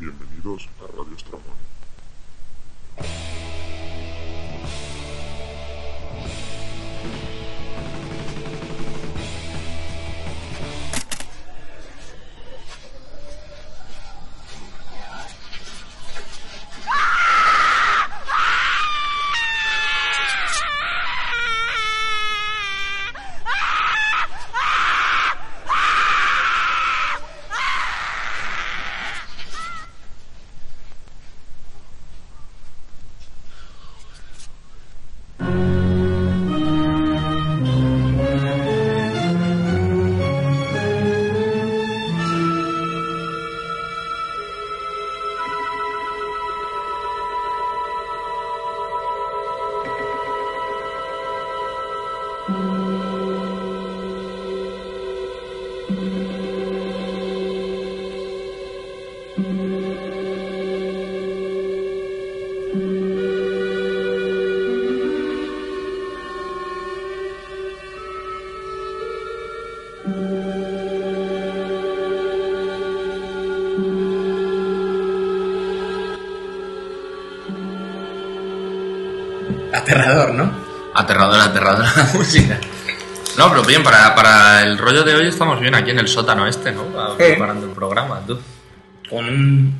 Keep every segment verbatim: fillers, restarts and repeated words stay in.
Bienvenidos a Radio Estramón. Aterrador, ¿no? Aterrador, aterrador la música. No, pero bien, para, para el rollo de hoy estamos bien aquí en el sótano este, ¿no? Sí. Preparando el programa, tú. Con un,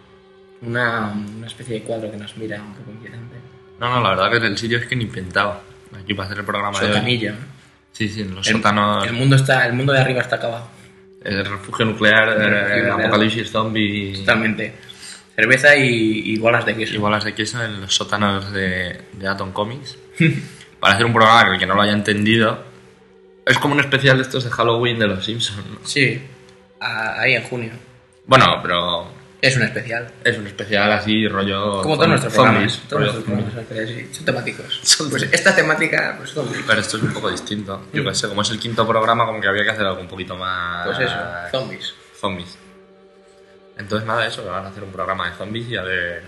una, una especie de cuadro que nos mira un poco inquietante. No, no, la verdad que el sitio es que ni pintado. Aquí para hacer el programa de hoy. Sotanillo, ¿no? Sí, sí, en los El, sótanos. el mundo está, el mundo de arriba está acabado. El refugio nuclear, El refugio el nuclear. apocalipsis zombie. Totalmente. Cerveza y, y bolas de queso. Y bolas de queso en los sótanos de, de Atom Comics. Para hacer un programa que el que no lo haya entendido. Es como un especial de estos de Halloween de los Simpsons, ¿no? Sí, a- ahí en junio. Bueno, pero Es un especial. es un especial así, rollo. Como todos nuestros zombies, programas. Todos rollo nuestros zombies. programas son especiales, sí, son temáticos. Son- Pues esta temática, pues zombies. Pero esto es un poco distinto. Yo qué sé, como es el quinto programa, como que había que hacer algo un poquito más. Pues eso, zombies. Zombies. Entonces, nada, eso, van a hacer un programa de zombies y a ver.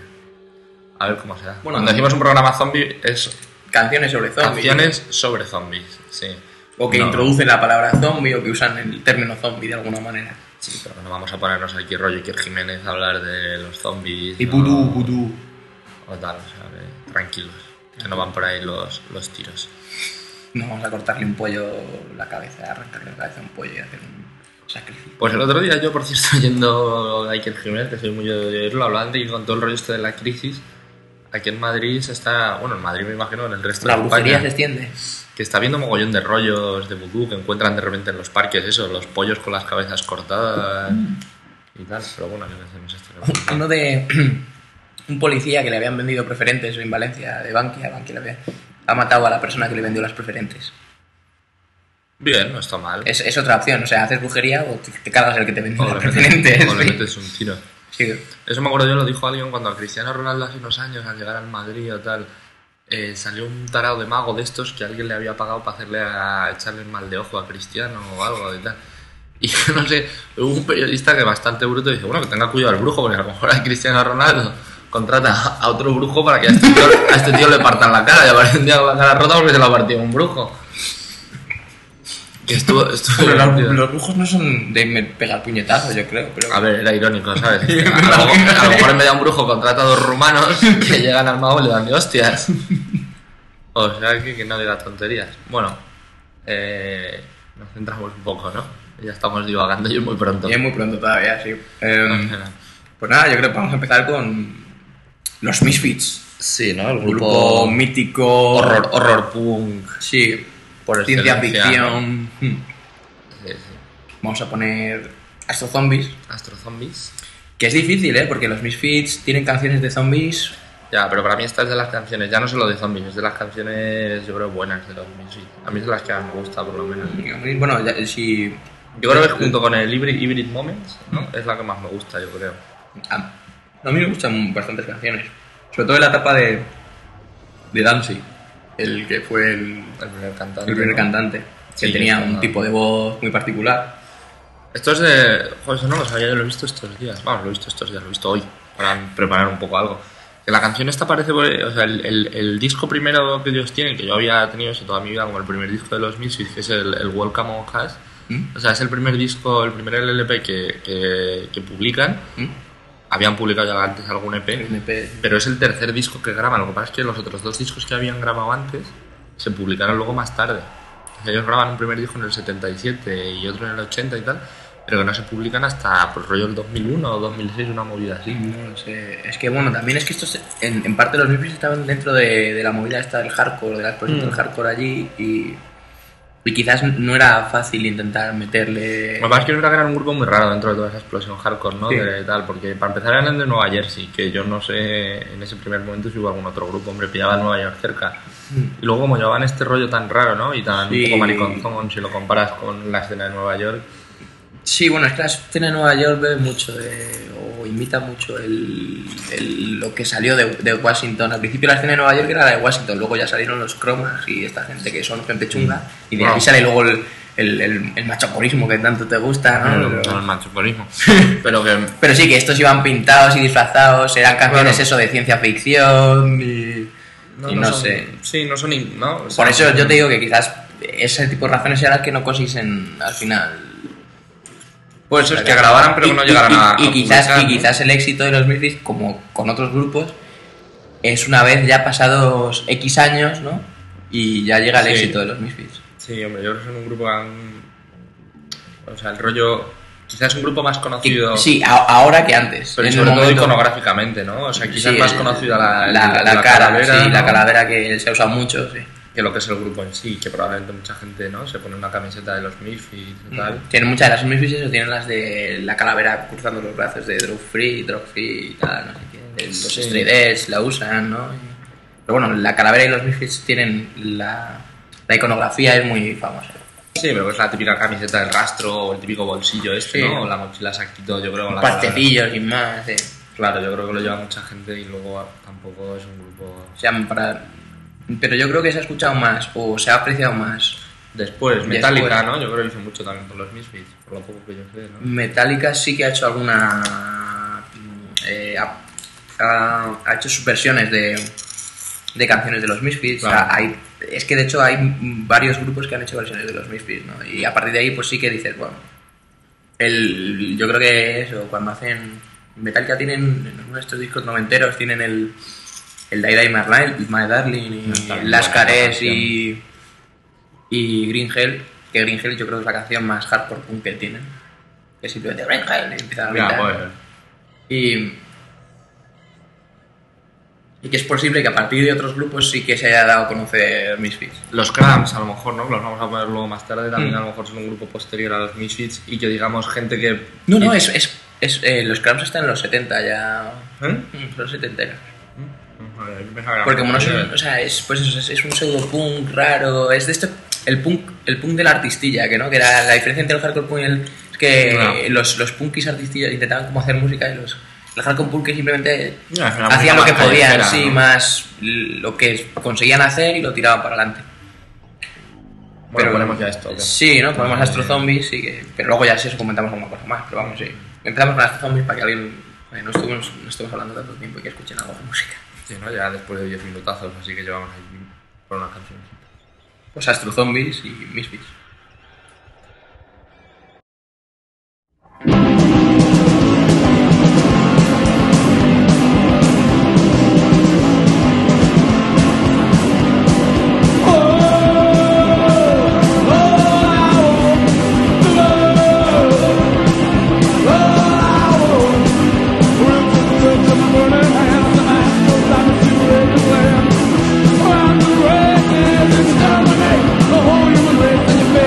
A ver cómo se da. Bueno, Cuando decimos un programa zombie, es Canciones sobre zombies. canciones sobre zombies, sí. O que No. introducen la palabra zombie o que usan el término zombie de alguna manera. Sí, pero no vamos a ponernos aquí rollo Iker Jiménez a hablar de los zombies. Y o- vudú, vudú. O tal, o sea, que tranquilos. Que no van por ahí los, los tiros. No vamos a cortarle un pollo la cabeza, arrancarle la cabeza a un pollo y hacer un sacrificio. Pues el otro día yo, por cierto, yendo a Iker Jiménez, que soy muy de oírlo, hablando y con todo el rollo este de la crisis, aquí en Madrid se está, bueno, en Madrid me imagino, en el resto La de brujería España, se extiende. que está viendo mogollón de rollos de vudú que encuentran de repente en los parques, eso, los pollos con las cabezas cortadas y tal, pero bueno, yo no sé, no sé esto. Uno de un policía que le habían vendido preferentes en Valencia, de Bankia, Bankia le había, ha matado a la persona que le vendió las preferentes. Bien, no está mal. Es, es otra opción, o sea, haces brujería o te, te cargas al que te vendió O las le preferentes. metes, o le sí. metes un tiro. Sí. Eso me acuerdo yo, lo dijo alguien cuando a Cristiano Ronaldo hace unos años, al llegar al Madrid o tal, eh, salió un tarado de mago de estos que alguien le había pagado para hacerle a echarle mal de ojo a Cristiano o algo y tal. Y yo no sé, hubo un periodista que bastante bruto dice, bueno, que tenga cuidado el brujo, porque a lo mejor a Cristiano Ronaldo contrata a otro brujo para que a este tío, a este tío le partan la cara, y aparece un día con la cara rota porque se lo ha partido un brujo. Que estuvo, estuvo Pero divertido. los, los brujos no son de me- pegar puñetazos, yo creo. Pero... A ver, era irónico, ¿sabes? A lo, mejor, a lo mejor en vez de un brujo contrata a dos rumanos que llegan al mago y le dan de hostias. O sea, que, que no diga tonterías. Bueno, eh, nos centramos un poco, ¿no? Ya estamos divagando y es muy pronto. Y es muy pronto todavía, sí. Eh, pues nada, yo creo que vamos a empezar con los Misfits. Sí, ¿no? El Un grupo, grupo mítico. horror, horror punk. Sí. Por Ciencia excelencia, ficción. Hmm. Sí, sí. Vamos a poner Astro Zombies. Astro Zombies. Que es difícil, ¿eh? Porque los Misfits tienen canciones de zombies. Ya, pero para mí esta es de las canciones, ya no solo de zombies, es de las canciones, yo creo, buenas de los Misfits. A mí es de las que más me gusta, por lo menos. Bueno, ya, si. Yo creo que junto con el Hybrid, Hybrid Moments, ¿no? Es la que más me gusta, yo creo. A, a mí me gustan bastantes canciones. Sobre todo en la etapa de. de Danzig. El que fue el. El primer cantante. el primer ¿no? cantante. Que Sí, tenía eso, un ¿no? tipo de voz muy particular. Esto es de... Joder, eso no lo sabía, yo lo he visto estos días. Vamos, lo he visto estos días, lo he visto hoy. Para preparar un poco algo. Que la canción esta parece... O sea, el, el, el disco primero que ellos tienen, que yo había tenido eso toda mi vida como el primer disco de los Misfits, que es el, el Welcome on Us. ¿Mm? O sea, es el primer disco, el primer L P que, que, que publican. ¿Mm? habían publicado ya antes algún E P, M P. pero es el tercer disco que graban. Lo que pasa es que los otros dos discos que habían grabado antes se publicaron luego más tarde. O sea, ellos graban un primer disco en el setenta y siete y otro en el ochenta y tal, pero que no se publican hasta pues, rollo el dos mil uno o dos mil seis, una movida así. No lo sé. Es que bueno, también es que estos, en, en parte los Misfits estaban dentro de, de la movida esta del hardcore, de la explosión mm. del hardcore allí y... Y quizás no era fácil intentar meterle... Lo que pasa es que era un grupo muy raro dentro de toda esa explosión hardcore, ¿no? Sí. De, tal, porque para empezar eran de Nueva Jersey, que yo no sé en ese primer momento si hubo algún otro grupo, hombre, pillaba Nueva York cerca. Mm. Y luego como llevaban este rollo tan raro, ¿no? Y tan sí. un poco mariconzón si lo comparas con la escena de Nueva York. Sí, bueno, es que la escena de Nueva York bebe mucho de... o imita mucho el, el, lo que salió de, de Washington. Al principio la escena de Nueva York era la de Washington, luego ya salieron los cromas y esta gente que son gente chunga, y de wow. ahí sale luego el, el, el, el machocorismo que tanto te gusta, ¿no? No, no el machocorismo. pero, que... pero sí, que estos iban pintados y disfrazados, eran canciones bueno. eso de ciencia ficción y no, y no, no son, sé. Sí, no son... No, o sea, por eso yo te digo que quizás ese tipo de razones eran las que no consiguen al final... Pues eso es que grabaran pero y, que no llegaran y, a, y, a quizás, publicar, y quizás el éxito de los Misfits, como con otros grupos, es una vez ya pasados X años, ¿no? Y ya llega el sí. éxito de los Misfits. Sí, hombre, yo creo que son un grupo que han... O sea, el rollo... Quizás un grupo más conocido... Y, sí, a, ahora que antes. Pero sobre todo momento... iconográficamente, ¿no? O sea, quizás sí, más conocida la, la, la, la, la cara, calavera, sí, ¿no? La calavera que se usa mucho, sí. Que lo que es el grupo en sí, que probablemente mucha gente, ¿no? Se pone una camiseta de los Misfits y tal. Mm. Tienen muchas de las Misfits, eso tienen las de la calavera cruzando los brazos de Drug Free, Drug Free y tal, no sé qué. Los sí. Stray Edge la usan, ¿no? Pero bueno, la calavera y los Misfits tienen la, la iconografía es muy famosa. Sí, pero es la típica camiseta del rastro o el típico bolsillo este, sí. ¿no? O la mochila saquito, yo creo. Pastecillos y más, sí. Claro, yo creo que lo lleva mucha gente y luego tampoco es un grupo... O sea, para... Pero yo creo que se ha escuchado más o se ha apreciado más después. Metallica, después. ¿No? Yo creo que hizo mucho también por los Misfits, por lo poco que yo sé, ¿no? Metallica sí que ha hecho alguna... Eh, ha, ha, ha hecho sus versiones de, de canciones de los Misfits. Claro. O sea, hay, es que de hecho hay varios grupos que han hecho versiones de los Misfits, ¿no? Y a partir de ahí pues sí que dices, bueno... El, yo creo que eso, cuando hacen... Metallica tienen, en uno de estos discos noventeros, tienen el... El Die Die My, My Darling y Las Cares y, y Green Hell, que Green Hell yo creo que es la canción más hardcore punk que tienen, que simplemente Green Hell y empieza a gritar. Y, y que es posible que a partir de otros grupos sí que se haya dado a conocer Misfits. Los Cramps a lo mejor, ¿no? Los vamos a poner luego más tarde, también mm. a lo mejor son un grupo posterior a los Misfits y que digamos gente que... No, no, es, es, es eh, los Cramps están en los setenta ya, ¿eh? Son los setenteros. Porque como no son, o sea, es, pues eso, es, es un pseudo punk raro, es de esto, el punk, el punk de la artistilla, que no, que era la diferencia entre el hardcore punk y el, es que no. los, los punkis artistillas intentaban como hacer música y los, el hardcore punk que simplemente no, hacían lo que podían, sí, ¿no? Más lo que conseguían hacer y lo tiraban para adelante. Bueno, pero ponemos ya esto. ¿Okay? Sí, ¿no? Ponemos Astro Zombies, sí, que, pero luego ya sí eso comentamos alguna cosa más, pero vamos, sí. Empezamos con Astro Zombies para que alguien, eh, no, estuvimos, no estuvimos hablando tanto tiempo y que escuchen algo de música. Sí, ¿no? Ya después de diez minutazos, así que llevamos ahí por una canción. Pues Astro Zombies y Misfits. The whole human race and your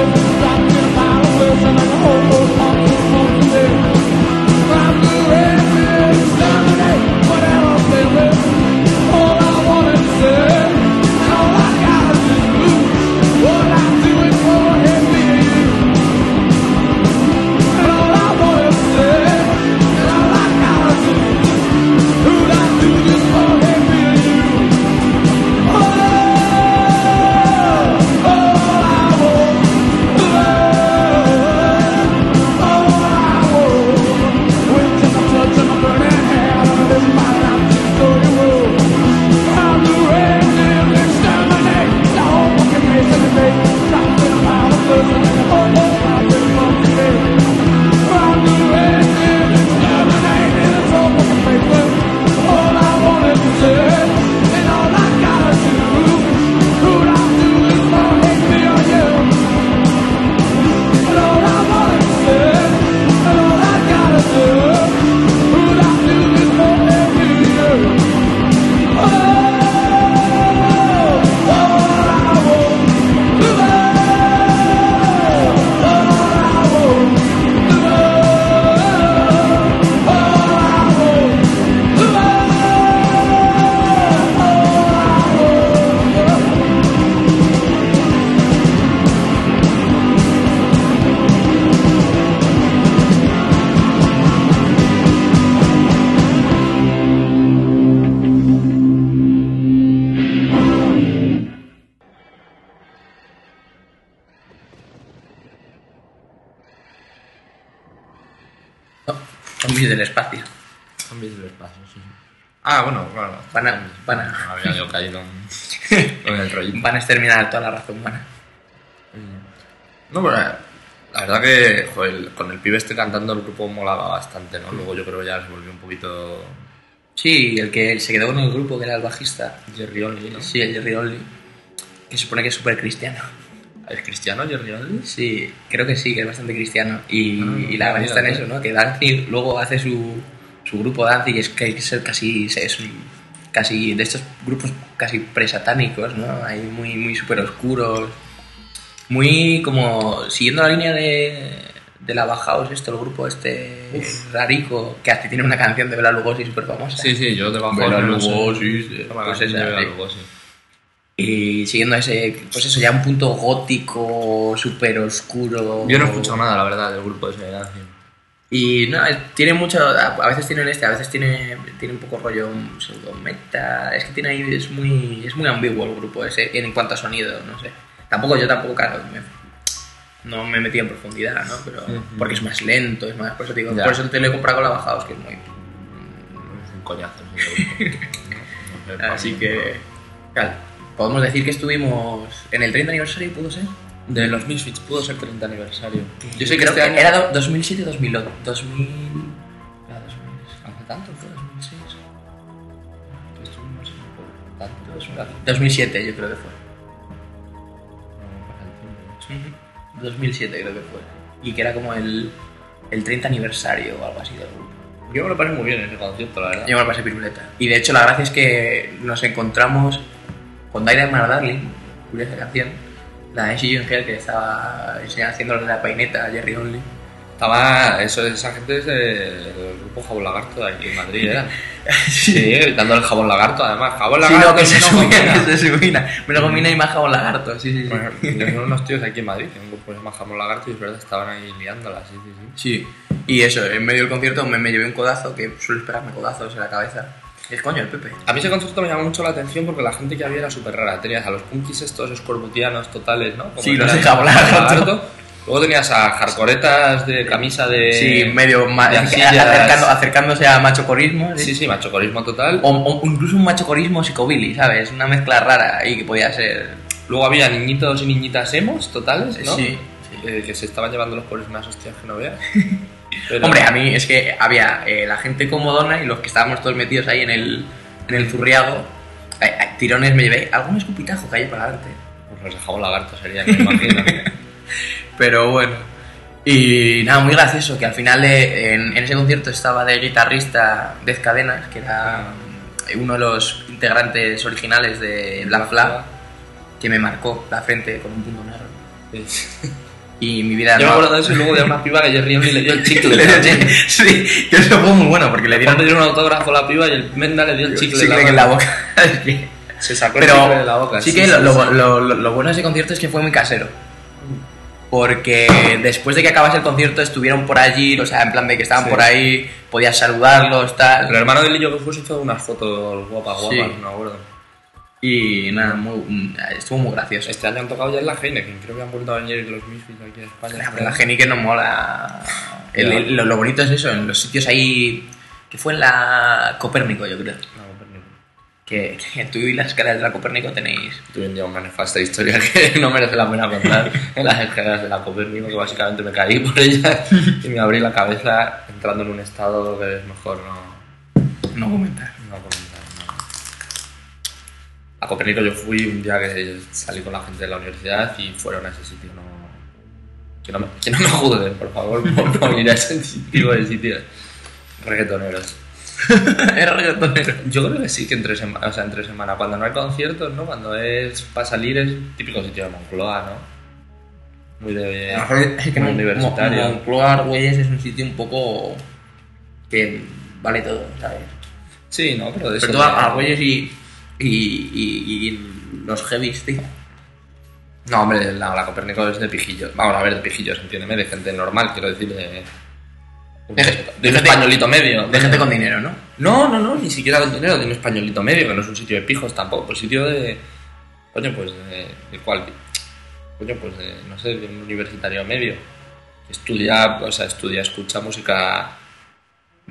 zombies del espacio. Zombies del espacio, sí. Ah, bueno, claro. Van a, van a, No había yo caído en, en el rollito. van a exterminar toda la raza humana. No, pero la verdad que joder, con el pibe este cantando el grupo molaba bastante, ¿no? Luego yo creo que ya se volvió un poquito... Sí, el que se quedó con el grupo, que era el bajista. Jerry Only, ¿no? Sí, el Jerry Only. Que se supone que es súper cristiano. ¿Es cristiano Jerry Only? Sí, creo que sí, que es bastante cristiano. Y, Ah, y la gracia está en mira, eso, ¿no? Que Danzig luego hace su, su grupo Danzig, es que hay que ser casi, es un- casi de estos grupos casi presatánicos, ¿no? Hay muy, muy súper oscuros. Muy como siguiendo la línea de, de la Bauhaus, esto, el grupo este Uf. rarico, que hasta tiene una canción de Bela Lugosi súper famosa. Sí, sí, yo debajo Bela no sé. Lugosi, sí, Toma, pues la esa, de Bela sí. Lugosi. Y siguiendo ese, pues eso, ya un punto gótico, súper oscuro. Yo no he escuchado nada, la verdad, del grupo ese de Danzig. Y no, es- tiene mucho, a a veces tiene este, a veces tiene, tiene un poco rollo pseudo meta, es que tiene ahí, es muy, es muy ambiguo el grupo ese en cuanto a sonido, no sé. Tampoco, yo tampoco, claro, me- no me he metido en profundidad, ¿no? Pero, Ujú. porque es más lento, es más, por eso te digo, Ya. por eso te lo he comprado con la Bajaos, que es muy... Es un coñazo ese grupo. No, no sé, Así para mí, que, claro, podemos decir que estuvimos en el treinta aniversario, ¿pudo ser? De los Misfits pudo ser treinta aniversario. Yo sé que Creo este año... era do- dos mil siete dos mil ocho, dos mil... Era dos mil, ¿hace tanto? ¿Fue dos mil seis? que estuvimos por tanto, es una- dos mil siete yo creo que fue. no, pasa el tiempo, ¿no? dos mil siete creo que fue. Y que era como el, el treinta aniversario o algo así del grupo. Yo me lo pasé muy bien ese concierto, la verdad. Yo me lo pasé piruleta. Y de hecho la gracia es que nos encontramos con Dynamite Darling, curiosa canción, la de She Hell que estaba haciéndole la paineta a Jerry Only. Estaba, eso, esa gente es del grupo Jabón Lagarto de aquí en Madrid, ¿era? Sí, gritando el jabón lagarto, además. Jabón Sí, lagarto, no, que se no subía, gomina. que se subía. Menos gomina y más jabón lagarto, sí, sí, sí. Bueno, yo son unos tíos aquí en Madrid, que un grupo que se llama Jabón Lagarto y es verdad, estaban ahí liándola, sí, sí, sí. Sí, y eso, en medio del concierto me, me llevé un codazo, que suelo esperarme codazos en la cabeza. Es coño, el Pepe. A mí ese concierto me llamó mucho la atención porque la gente que había era súper rara. Tenías a los punkis estos escorbutianos totales, ¿no? Como Sí, el los de de Jabón Lagarto. Luego tenías a hardcoretas de camisa de... Sí, medio ma- de arcillas. acercando- acercándose a machocorismo. Sí, sí, machocorismo total. O, o incluso un machocorismo psicobilly, ¿sabes? Una mezcla rara ahí que podía ser. Luego había niñitos y niñitas emos totales, ¿no? Sí. Eh, que se estaban llevando los pobres unas hostias que no veas. Pero- Hombre, a mí es que había eh, la gente comodona y los que estábamos todos metidos ahí en el, en el zurriago. eh, eh, tirones me llevé. Algún escupitajo cayó para adelante. Pues los de jabón lagarto serían, me imagino. Pero bueno. Y nada, muy gracioso que al final de- en, en ese concierto estaba de guitarrista Dez Cadenas, que era uno de los integrantes originales de Black Flag, que me marcó la frente con un punto negro. Y mi vida Yo me no- acuerdo de eso y luego de una piba que Jerry Only le dio el chicle. Le dio- sí, que eso fue muy bueno porque le Cuando dieron le dieron un autógrafo a la piba y el Menda le dio el chicle, chicle en la boca. Es que- Se sacó el chicle de la Pero boca. sí que lo, lo- lo- lo- lo bueno de ese concierto es que fue muy casero. Porque después de que acabase el concierto estuvieron por allí, o sea, en plan de que estaban Sí. por ahí, podías saludarlos, tal. El hermano del Lillo que fue se hizo unas fotos guapas, guapas, Sí. no me acuerdo. Y nada, muy- estuvo muy gracioso. Este año han tocado ya en la Heineken, creo que han vuelto a venir los Misfits aquí en España. La, la Geni que no mola. El- el- lo, lo bonito es eso, en los sitios ahí. Que fue en la Copérnico, yo creo. No, Copérnico. Que, que tú y las escaleras de la Copérnico tenéis. Tuve un día una nefasta historia que no merece la pena contar en las escaleras de la Copérnico, que básicamente me caí por ella y me abrí la cabeza entrando en un estado que es mejor no, No comentar. no comentar. No. A Copérnico yo fui un día que salí con la gente de la universidad y fueron a ese sitio. No, que, no me, que no me juzguen, por favor, por no ir a ese tipo de sitios reggaetoneros. Era reggaetonero. Yo creo que sí, que entre semana, o sea, entre semana, cuando no hay conciertos, ¿no? Cuando es para salir es típico sitio de Moncloa, ¿no? Muy de Es que muy Mon- universitario. Mon- Moncloa, Argüelles es un sitio un poco. Que vale todo, ¿sabes? Sí, no, pero de eso Sobre todo de- Argüelles y, y, y, y los heavies, tío. No, hombre, la, la Copérnico es de pijillos. Vamos a ver, de pijillos, entiéndeme, de gente normal, quiero decir, de... un- De- de, de un gente- españolito medio. De gente con dinero, ¿no? No, no, no, ni siquiera con dinero, de un españolito medio, que no es un sitio de pijos tampoco, un sitio de... Coño, pues de... de cual... Coño, pues de, no sé, de un universitario medio. Que estudia, o sea, estudia, escucha música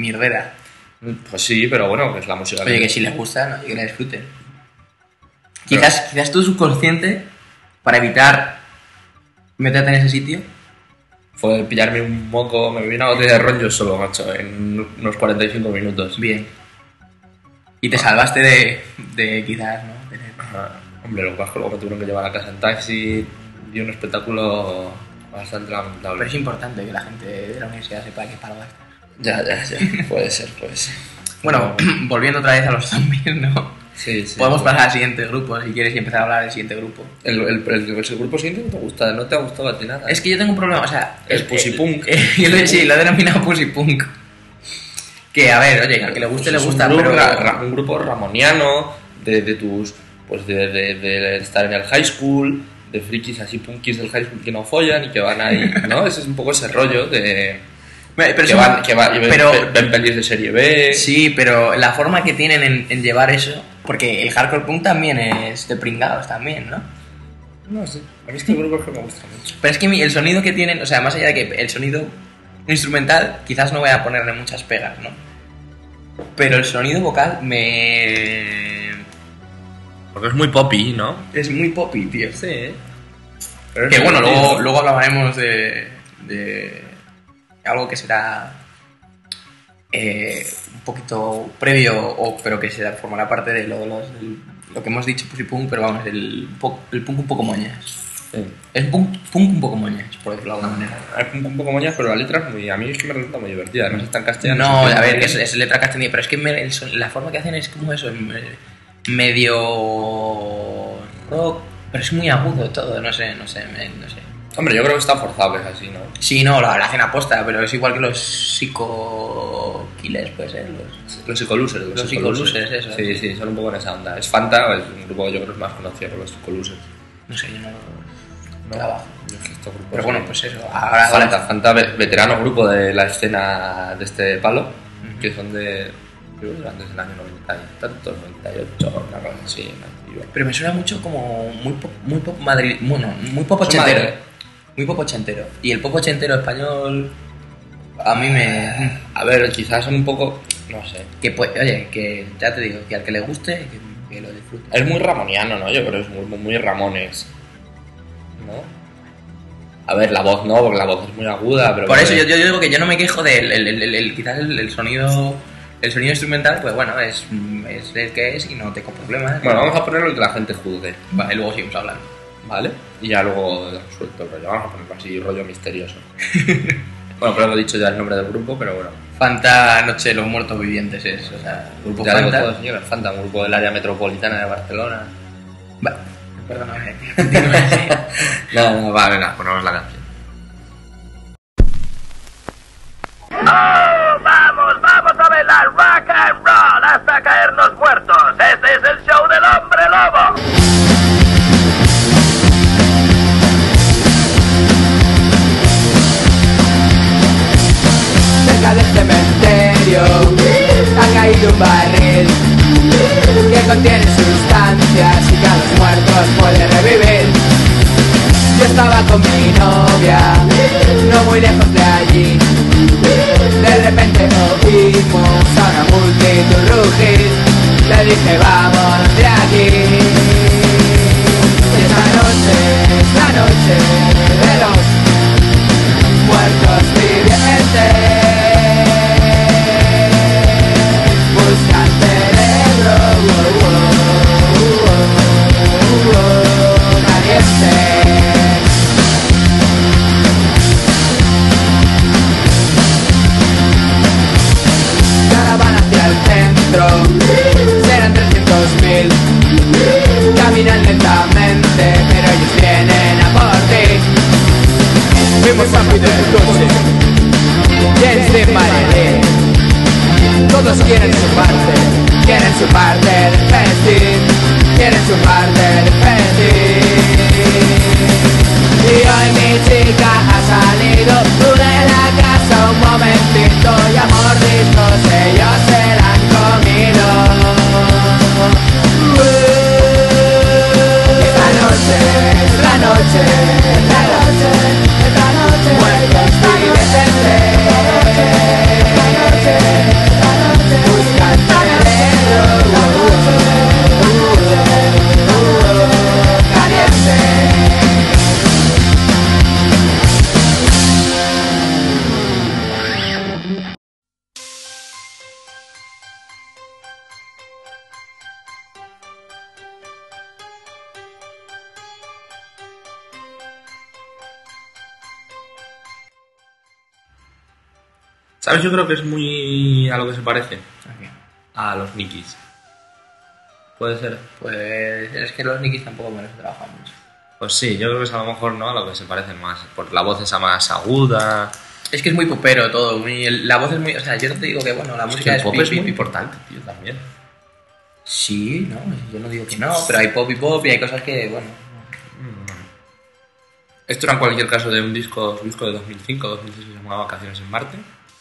mierdera. Pues sí, pero bueno, que es la música. Oye, que si les gusta, ¿no? Y que la disfruten. Quizás, quizás tu subconsciente, para evitar meterte en ese sitio, fue pillarme un moco, me bebí una botella de ron yo solo, macho, en unos cuarenta y cinco minutos. Bien. Y te salvaste de, de quizás, ¿no? De... Ah, hombre, lo que pasa es que luego me tuvieron que llevar a casa en taxi y un espectáculo bastante lamentable. Pero es importante que la gente de la universidad sepa que para gastar. Ya, ya, ya, puede ser, puede ser. Bueno, no. Volviendo otra vez a los zombies, ¿no? Sí, sí. Podemos pues. pasar al siguiente grupo, si quieres, y empezar a hablar del siguiente grupo. El, el, el, el, el grupo siguiente no te gusta, no te ha gustado a ti nada. Es que yo tengo un problema, o sea... Es Pussy Punk. Yo lo, sí, lo he denominado Pussy Punk. Que, a ver, oye, al que le guste, pues le gusta, un grupo, pero... Ra, ra, un grupo ramoniano de, de tus... Pues de, de, de estar en el high school, de frikis así punkis del high school que no follan y que van ahí, ¿no? Ese es un poco ese rollo de... Pero que, van, que, van, pero, ven, ven pelis de serie B... Sí, pero la forma que tienen en, en llevar eso... Porque el hardcore punk también es de pringados también, ¿no? No sé, a mí este grupo es que me gusta mucho. Pero es que el sonido que tienen, o sea, más allá de que el sonido instrumental, quizás no voy a ponerle muchas pegas, ¿no? Pero el sonido vocal me... Porque es muy poppy, ¿no? Es muy poppy, tío. Sí. Pero que bueno, luego, luego hablaremos de, de algo que será eh, un poquito previo, o, pero que se formará parte de lo, de los, de lo que hemos dicho, Pussy Punk, pero vamos, el, el punk un poco moñas. Sí. Es punk, punk un poco moñas, por decirlo de alguna manera. Es punk un poco moñas, pero la letra es muy, a mí es que me resulta muy divertida. Además está en castellano. No, a ver, es, es letra castellana, pero es que me, el, la forma que hacen es como eso, medio rock, pero es muy agudo todo, no sé, no sé, me, no sé. Hombre, yo creo que está forzado, es así, ¿no? Sí, no, lo, lo hacen aposta, pero es igual que los psico killers, puede ser. Los, los psicolusers. Los, los psicolusers, eso. Sí, sí, son un poco en esa onda. Es Fanta, es un grupo que yo creo que es más conocido que los psicolusers. No sé, yo no lo no, trabajo. Yo es que estos grupos pero son... bueno, pues eso. Ahora, Fanta, ahora... Fanta, veterano grupo de la escena de este palo, uh-huh. que son de... Creo que antes del año noventa y tantos, noventa y ocho, una cosa así. Pero me suena mucho como muy pop, muy pop Madrid, bueno, muy pop ochentero. Muy pop ochentero. Y el pop ochentero español a mí me... A ver, quizás son un poco... No sé. Que pues, oye, que ya te digo, que al que le guste, que, que lo disfrute. Es muy ramoniano, ¿no? Yo creo que es muy, muy Ramones, ¿no? A ver, la voz no, porque la voz es muy aguda, pero... Por eso yo, yo digo que yo no me quejo del... El, el, el, el, quizás el, el sonido... El sonido instrumental, pues bueno, es, es el que es y no tengo problemas. Bueno, vamos a ponerlo el que la gente juzgue. Vale, luego seguimos hablando. Vale. Y ya luego suelto el rollo. Vamos a ponerlo así, rollo misterioso. Bueno, pero lo he dicho ya el nombre del grupo, pero bueno. Fanta Noche de los Muertos Vivientes es, o sea, grupo ya Fanta. Ya digo todo, señores, Fanta, un grupo del área metropolitana de Barcelona. Vale, perdóname. no, no, vale, nada, ponemos la canción. ¡Oh, vamos, vamos a bailar rock and roll hasta caernos muertos! ¡Este es el show del hombre lobo! Cerca del cementerio ha caído un barril que contiene sustancias y que a los muertos puede revivir. Yo estaba con mi novia, no muy lejos de allí. De repente oímos a una multitud rugir. Le dije vamos de aquí. Y esta noche es la noche de los muertos vivientes. Buscan cerebro oh, oh, oh, oh, caliente. Serán trescientos mil. Caminan lentamente, pero ellos vienen a por ti. Vimos a Fidel Coche, James de Marilyn. Todos quieren su parte, quieren su parte del festín, quieren su parte del festín. Y hoy mi chica ha salido de la casa un momentito y a mordiscos ellos se la han comido. Uh, esta noche es la noche, esta noche, esta noche, muertos vivientes. Esta noche, ¿Sabes? Yo creo que es muy a lo que se parece. Aquí. A los Nikis. Puede ser. Pues es que los Nikis tampoco me los he trabajado mucho. Pues sí, yo creo que es a lo mejor no a lo que se parecen más. Por la voz esa más aguda. Es que es muy popero todo, muy, el- la voz es muy... O sea, yo no te digo que, bueno, la Es que música el es... pop pi, es pi, muy pi. importante, tío, también. Sí, no, yo no digo que no, pero hay pop y pop y hay cosas que, bueno... Esto era en cualquier caso de un disco, un disco de dos mil cinco dos mil seis que se llamaba Vacaciones en Marte.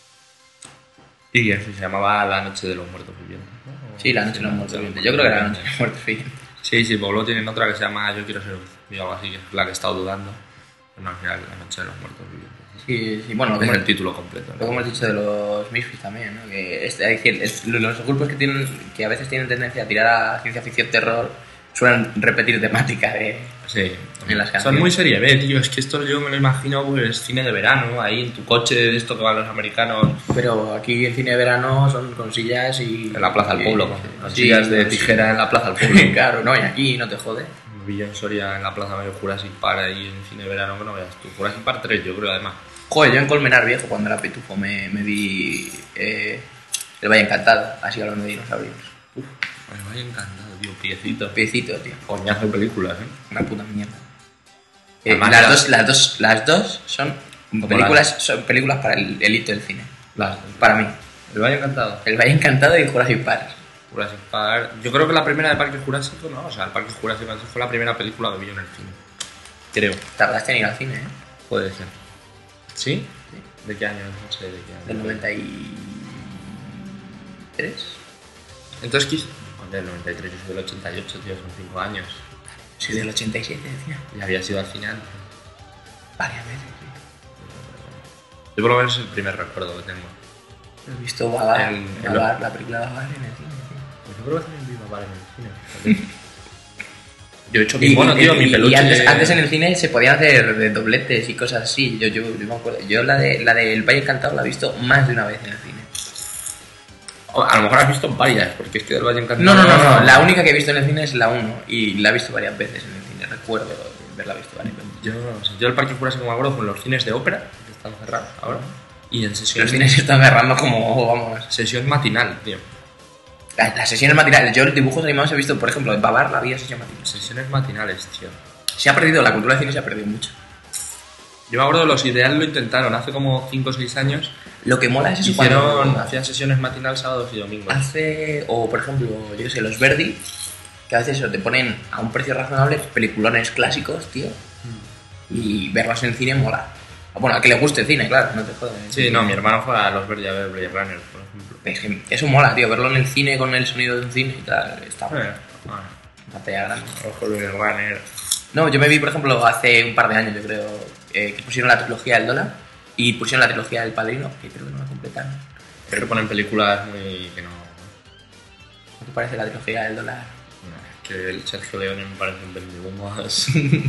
Y eso se llamaba La Noche de los Muertos Vivientes, ¿no? Sí, La Noche de los Muertos Vivientes. Yo creo que era La Noche de los Muertos Vivientes. Sí, sí, pues luego tienen otra que se llama Yo quiero ser y algo así, que es la que he estado dudando. Pero no, al final La Noche de los Muertos Vivientes. Sí, sí, bueno, lo Es que, el hemos, título completo, lo ¿no? que hemos dicho de los Misfits también, ¿no? Que es, es decir, es- los grupos que tienen que a veces tienen tendencia a tirar a ciencia ficción terror suelen repetir temática de... Sí, En las son canciones. muy serie B, tío. Es que esto yo me lo imagino, pues cine de verano, ahí en tu coche, de esto que van los americanos Pero aquí en cine de verano son con sillas y... en la Plaza del y- Pueblo, con con sí, sillas de sí. tijera en la Plaza del Pueblo. Claro, no, y aquí no te jode. Vi en Soria en la Plaza Mayor Jurassic Park ahí en cine de verano, que no veas tú. Jurassic Park tres, yo creo, además. Joder, yo en Colmenar Viejo, cuando era pitufo, me, me vi eh, El Valle Encantado, así hablando de dinosaurios. Uf, Me vaya encantado, tío, piecito. piecito, tío. Coñazo de películas, ¿eh? Una puta mierda. Eh, Además, las, las- dos, las, dos, las dos son películas, son películas para el elite del cine. Las, Para mí. Me vaya encantado. El Valle Encantado y Jurassic Park. Jurassic Park. Yo creo que la primera de Parque Jurásico, ¿no? O sea, el Parque Jurásico fue la primera película que vi en el cine. Creo. Tardaste en ir al cine, ¿eh? Puede ser. ¿Sí? ¿De qué año? No sé de qué año. Del noventa y tres. Entonces, ¿qué? Joder, del noventa y tres, yo soy del ochenta y ocho, tío, son cinco años. Soy del ochenta y siete, tío. Y había sido al final. Varias veces, tío. Yo por lo menos es el primer recuerdo que tengo. He visto Babar, El- el- Babar, la película Babar en el cine, tío. Pues yo creo que también vi Babar en el cine. Yo he hecho Y, mi mono, tío, y- mi y peluche. antes, antes en el cine se podían hacer de dobletes y cosas así. Yo, yo, yo me acuerdo. Yo la de la del Valle Encantado la he visto más de una vez en el cine. O a lo mejor has visto varias, porque es que del Valle Encantado. No, no, no, no. La única que he visto en el cine es la uno y la he visto varias veces en el cine. Recuerdo haberla visto varias veces. Yo, no sé, yo el Parque Jurásico me acuerdo con los cines de ópera, que están cerrados ahora. Y en sesión, Los cines se están agarrando como, vamos... sesión matinal, tío. Las, las sesiones matinales. Yo dibujos animados he visto, por ejemplo, en Babar la había sesión matinal. Sesiones matinales, tío. Se ha perdido, la cultura del cine se ha perdido mucho. Yo me acuerdo, los Ideal lo intentaron hace como cinco o seis años. Lo que mola es eso Hicieron, cuando... hacían sesiones matinales sábados y domingos. Hace, o por ejemplo, yo qué sé, los Verdi, que a veces eso, te ponen a un precio razonable peliculones clásicos, tío, y verlos en el cine mola. Bueno, a que le guste el cine, claro, no te jodas. Sí, no, mi hermano fue a los Verdi a ver Blade Runner, por ejemplo. Es que eso mola, tío, verlo en el cine con el sonido de un cine y tal, está Eh, bueno. bueno, Pantalla grande. ojo Blade Runner. No, yo me vi, por ejemplo, hace un par de años, yo creo, eh, que pusieron la trilogía del dólar y pusieron la trilogía del Padrino, que creo que no la completaron. Pero ponen películas muy... que no... ¿Qué te parece la trilogía del dólar? no, que el Sergio Leone me parece un vendibumos.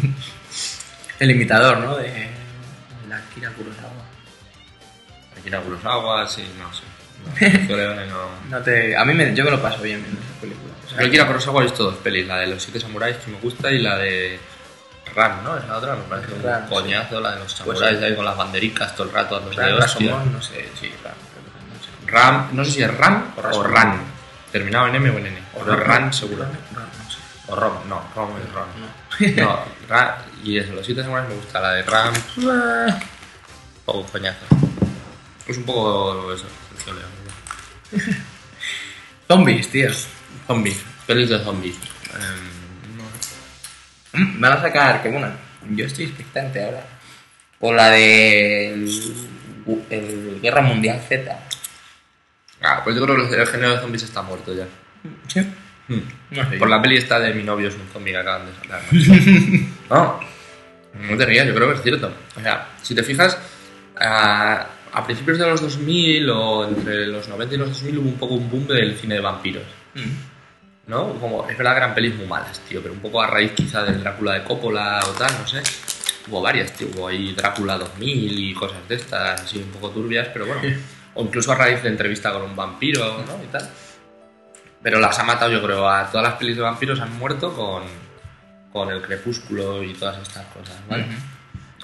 El imitador, ¿no? De, de la Akira Kurosawa. Akira Kurosawa, sí, no sé. No, Sergio Leone no... No te, a mí me, yo me lo paso bien viendo esas películas. O sea, Yo Akira Kurosawa he visto dos pelis, la de los siete samuráis que me gusta y la de Ram, ¿no? Esa otra me parece un Ram, coñazo, la de los Pues samuráis sí. ahí con las bandericas todo el rato dándose de Ram, hostia. Rashomon, no sé, sí, Ram, creo que no sé. Ram, no sé si es Ram O o Rashomon. Ran, terminado en M o en N, o Ran seguro. Ram, no sé. O Rom, no, Rom es Ram. No. No, Ram, y eso, los siete samuráis me gusta, la de Ram, un poco coñazo. Es un poco eso, Sergio Leone. Zombies, tío. Zombies, pelis de zombies. Em, no. Mm, Van a sacar, que bueno, yo estoy expectante ahora. O la de el, el Guerra Mundial Z. Ah, pues yo creo que el género de zombies está muerto ya. ¿Sí? Hmm. No sé. Por la peli esta de Mi novio es un zombie que acaban de sacar. No, no te rías, yo creo que es cierto. O sea, si te fijas, a, a principios de los dos mil o entre los noventa y los dos mil hubo un poco un boom del cine de vampiros. Mm. ¿No? Como, es verdad que eran pelis muy malas, tío, pero un poco a raíz quizá del Drácula de Coppola o tal, no sé. Hubo varias, tío, hubo ahí Drácula dos mil y cosas de estas, así un poco turbias, pero bueno. O incluso a raíz de entrevista con un vampiro, ¿no? Y tal. Pero las ha matado, yo creo, a todas las pelis de vampiros han muerto con, con El Crepúsculo y todas estas cosas, ¿vale? Ujú.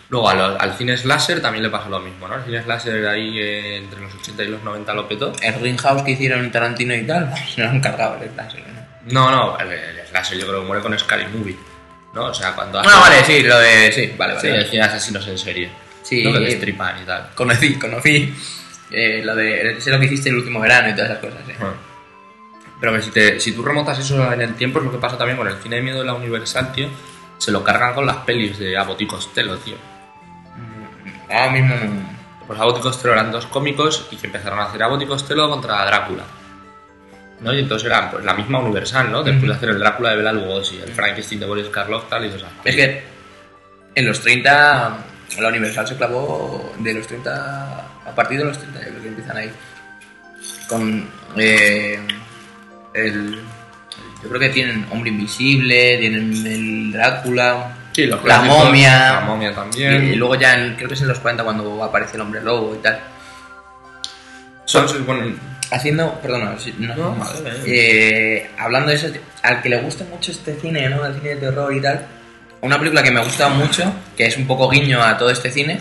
Luego al, al cine slasher también le pasó lo mismo, ¿no? El cine slasher ahí eh, entre los ochenta y los noventa lo petó. El Greenhouse que hicieron Tarantino y tal, se lo han cargado el slasher, ¿no? No, no, el, el slasher yo creo que muere con Scary Movie, ¿no? O sea, cuando hace... Ah, vale, sí, lo de... Sí, vale, vale. Sí, vale. el cine de asesinos en serie. Sí, ¿no? Que eh, destripan y tal. Conocí, conocí eh, lo de... Sé lo que hiciste el último verano y todas esas cosas, ¿eh? Bueno. Pero que si, te, si tú remontas eso en el tiempo, es lo que pasa también con el cine de miedo de la Universal, tío. Se lo cargan con las pelis de Abbott y Costello, tío. Ahora mismo... Pues Abbott y Costello eran dos cómicos y que empezaron a hacer Abbott y Costello contra Drácula, ¿no? Y entonces era pues, la misma Universal, ¿no? Después de hacer el Drácula de Bela Lugosi, el Frankenstein de Boris Karloff, tal y todas esas Es pelis. que en los treinta la Universal se clavó de los treinta... A partir de los treinta yo creo que empiezan ahí. Con... Eh, el... Yo creo que tienen Hombre Invisible, tienen el Drácula... Sí, los la clásicos, momia, la momia también. y, y luego ya en, creo que es en los cuarenta cuando aparece el hombre lobo y tal. Son, son- bueno, Haciendo, perdona, si- no, No, no, vale, vale. eh, hablando de eso, al que le gusta mucho este cine, ¿no? El cine de terror y tal, una película que me gusta mucho, que es un poco guiño a todo este cine,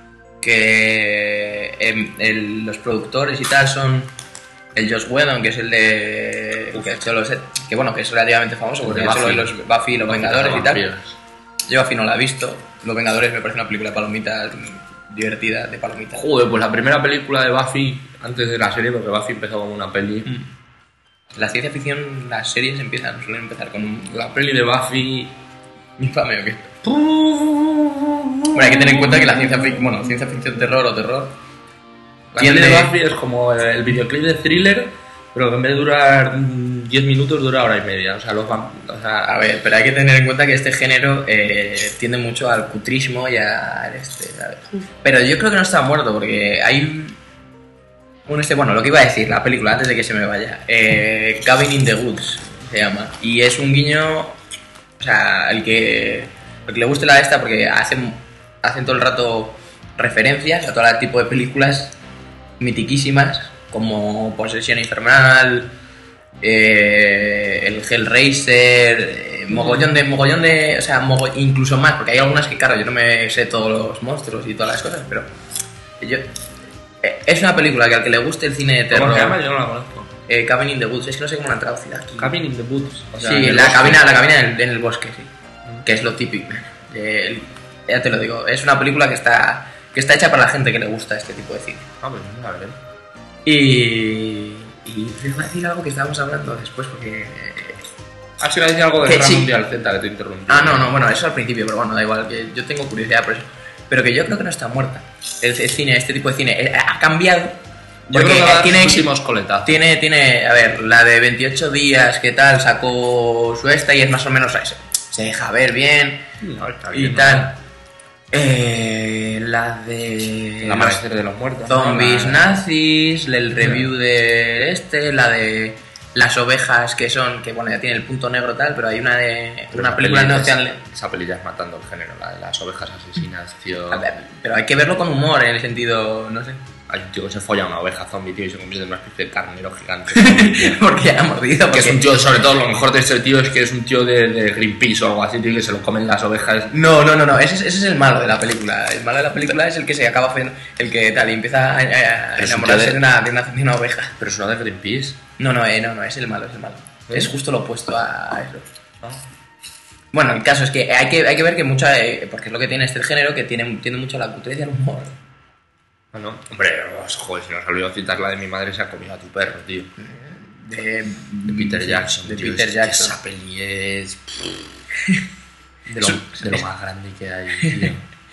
que em, el- los productores y tal son el Joss Whedon, que es el de... Que, ha hecho los, que bueno, que es relativamente famoso, porque de ha hecho Buffy. los Buffy y los Buffy Vengadores y tal. cazavampiros. Yo Buffy no la he visto. Los Vengadores me parece una película de palomitas mm, divertida, de palomitas. Joder, pues la primera película de Buffy, antes de la serie, porque Buffy empezó como una peli. Mm. La ciencia ficción, las series empiezan, suelen empezar con un... La peli de Buffy... Infame, ¿o qué? Bueno, hay que tener en cuenta que la ciencia ficción, bueno, ciencia ficción terror o terror... La peli de tiende- Buffy es como el videoclip de Thriller, pero que en vez de durar mm, diez minutos dura hora y media. O sea, los vamp- o sea, A ver, pero hay que tener en cuenta que este género eh, tiende mucho al cutrismo y a este, ¿sabes? Pero yo creo que no está muerto porque hay un este, bueno, lo que iba a decir, la película antes de que se me vaya, eh, Cabin in the Woods se llama y es un guiño, o sea, el que, el que le guste la de esta porque hacen, hacen todo el rato referencias a todo el tipo de películas mitiquísimas como Posesión Infernal, eh, el Hellraiser, eh, mogollón de, mogollón de, o sea, mogo- incluso más, porque hay algunas que, claro, yo no me sé todos los monstruos y todas las cosas, pero yo, eh, es una película que al que le guste el cine de terror, ¿cómo se llama? Yo no la conozco. eh, Cabin in the Woods, es que no sé cómo la han traducido aquí. Cabin in the Woods. O sea, Sí, en el la bosque. cabina, la cabina en el, en el bosque, sí, que es lo típico. Eh, el- ya te lo digo, es una película que está, que está hecha para la gente que le gusta este tipo de cine. Ah, pues a ver. Y. Y te iba a decir algo que estábamos hablando después, porque. Ah, sí, le decía algo de Que Guerra sí. Mundial Z, que te interrumpí. Ah, no, no, bueno, eso al principio, pero bueno, da igual, que yo tengo curiosidad por eso. Pero que yo creo que no está muerta. El, el cine, este tipo de cine, eh, ha cambiado. Yo Porque creo que va a dar tiene, sus últimos coletazos. tiene, tiene, a ver, la de veintiocho días, ¿qué tal? Sacó su esta y es más o menos, se, se deja ver bien No, está y bien, tal. Eh, la de. El amanecer de los muertos. Zombies ¿no? nazis, el review de este, la de las ovejas que son, que bueno, ya tiene el punto negro tal, pero hay una de Pero una esa película peli no es- ocean, Esa peli ya es matando el género, la de las ovejas asesinas, tío. pero hay que verlo con humor en el sentido, no sé, Hay un tío que se folla a una oveja zombie, tío, y se convierte en una especie de carnero gigante. porque ya ha mordido, Que porque es un tío, sobre todo, lo mejor de este tío es que es un tío de, de Greenpeace o algo así, tío, que se lo comen las ovejas. no, no, no, no, ese, es- ese es el malo de la película. El malo de la película es el que se acaba haciendo, el que tal y empieza a, a- a Pero es un enamorarse tío de- de una, de una, de una oveja. Pero es uno de Greenpeace. No, no, eh, no, no, es el malo, es el malo. ¿Eh? Es justo lo opuesto a eso. Ah. Bueno, el caso es que hay que, hay que ver que mucha, eh, porque es lo que tiene este género, que tiene, tiene mucho la cultura y el humor. Bueno, hombre, os- joder, si nos olvidó citar la de mi madre se ha comido a tu perro, tío. De, De Peter Jackson, De tío, Peter es que Jackson. Esa peli es. De lo, de lo más grande que hay, tío.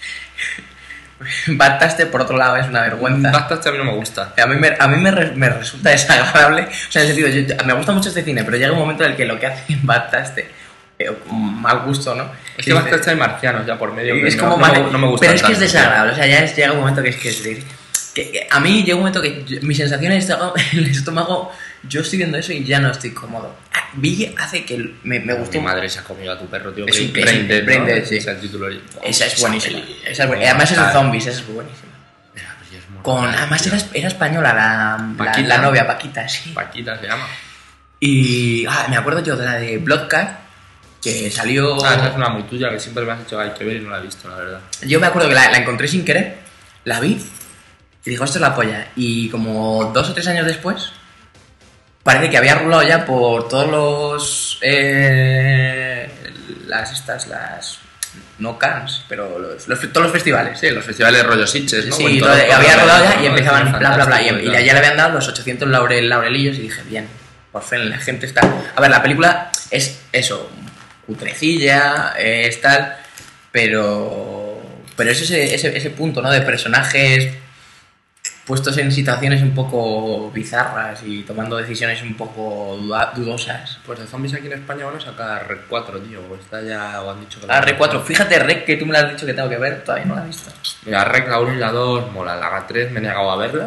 Bataste, por otro lado, es una vergüenza. Bastante a mí no me gusta. A mí, me, a mí me, re- me resulta desagradable. O sea, en el sentido, yo- yo- me gusta mucho este cine, pero llega un momento en el que lo que hace Bataste, eh, mal gusto, ¿no? Es que bastante hay marcianos ya por medio. Es que como no, no, mate- me, no me gusta. pero es que es desagradable, o sea, ya es- llega un momento que es que es de- que, que a mí llega un momento que yo- mi sensación en el estómago, en el estómago, yo estoy viendo eso y ya no estoy cómodo. Ah, Vi hace que me, me gustó. Mi madre se ha comido a tu perro, tío. Es Brain- un- es Brain un- Dead, Brain ¿no? Dead, sí. Es el título. Esa es buenísima. peli. Esa es buena- Además es de zombies, esa es buenísima. Esa peli es mortal, Con, además tío. era, era española la, la, Paquita. la novia, Paquita, sí. Paquita se llama. Y ah, me acuerdo yo de la de Bloodcat, que salió... Ah, esa es una muy tuya que siempre me has dicho que hay que ver y no la he visto, la verdad. Yo me acuerdo que la, la encontré sin querer, la vi y digo, esto es la polla. Y como dos o tres años después, parece que había rulado ya por todos los... Eh, las estas, las... No Cannes, pero los, los, todos los festivales. Sí, los festivales rollo Sitges, ¿no? Sí, todo, había rodado ya y empezaban bla bla bla. Y, y ya le habían dado los ochocientos laurel, laurelillos y dije, bien, por fin la gente está... A ver, la película es eso, cutrecilla, es tal, pero... Pero es ese, ese, ese punto, ¿no? De personajes puestos en situaciones un poco bizarras y tomando decisiones un poco duda, dudosas. Pues de zombies aquí en España van a sacar Rec cuatro, tío. O está ya, o han dicho que... Ah, Rec cuatro. Fíjate, Rec, que tú me lo has dicho que tengo que ver, todavía no la he visto. Mira, Rec, la uno y la dos, mola. La tres me he negado a verla.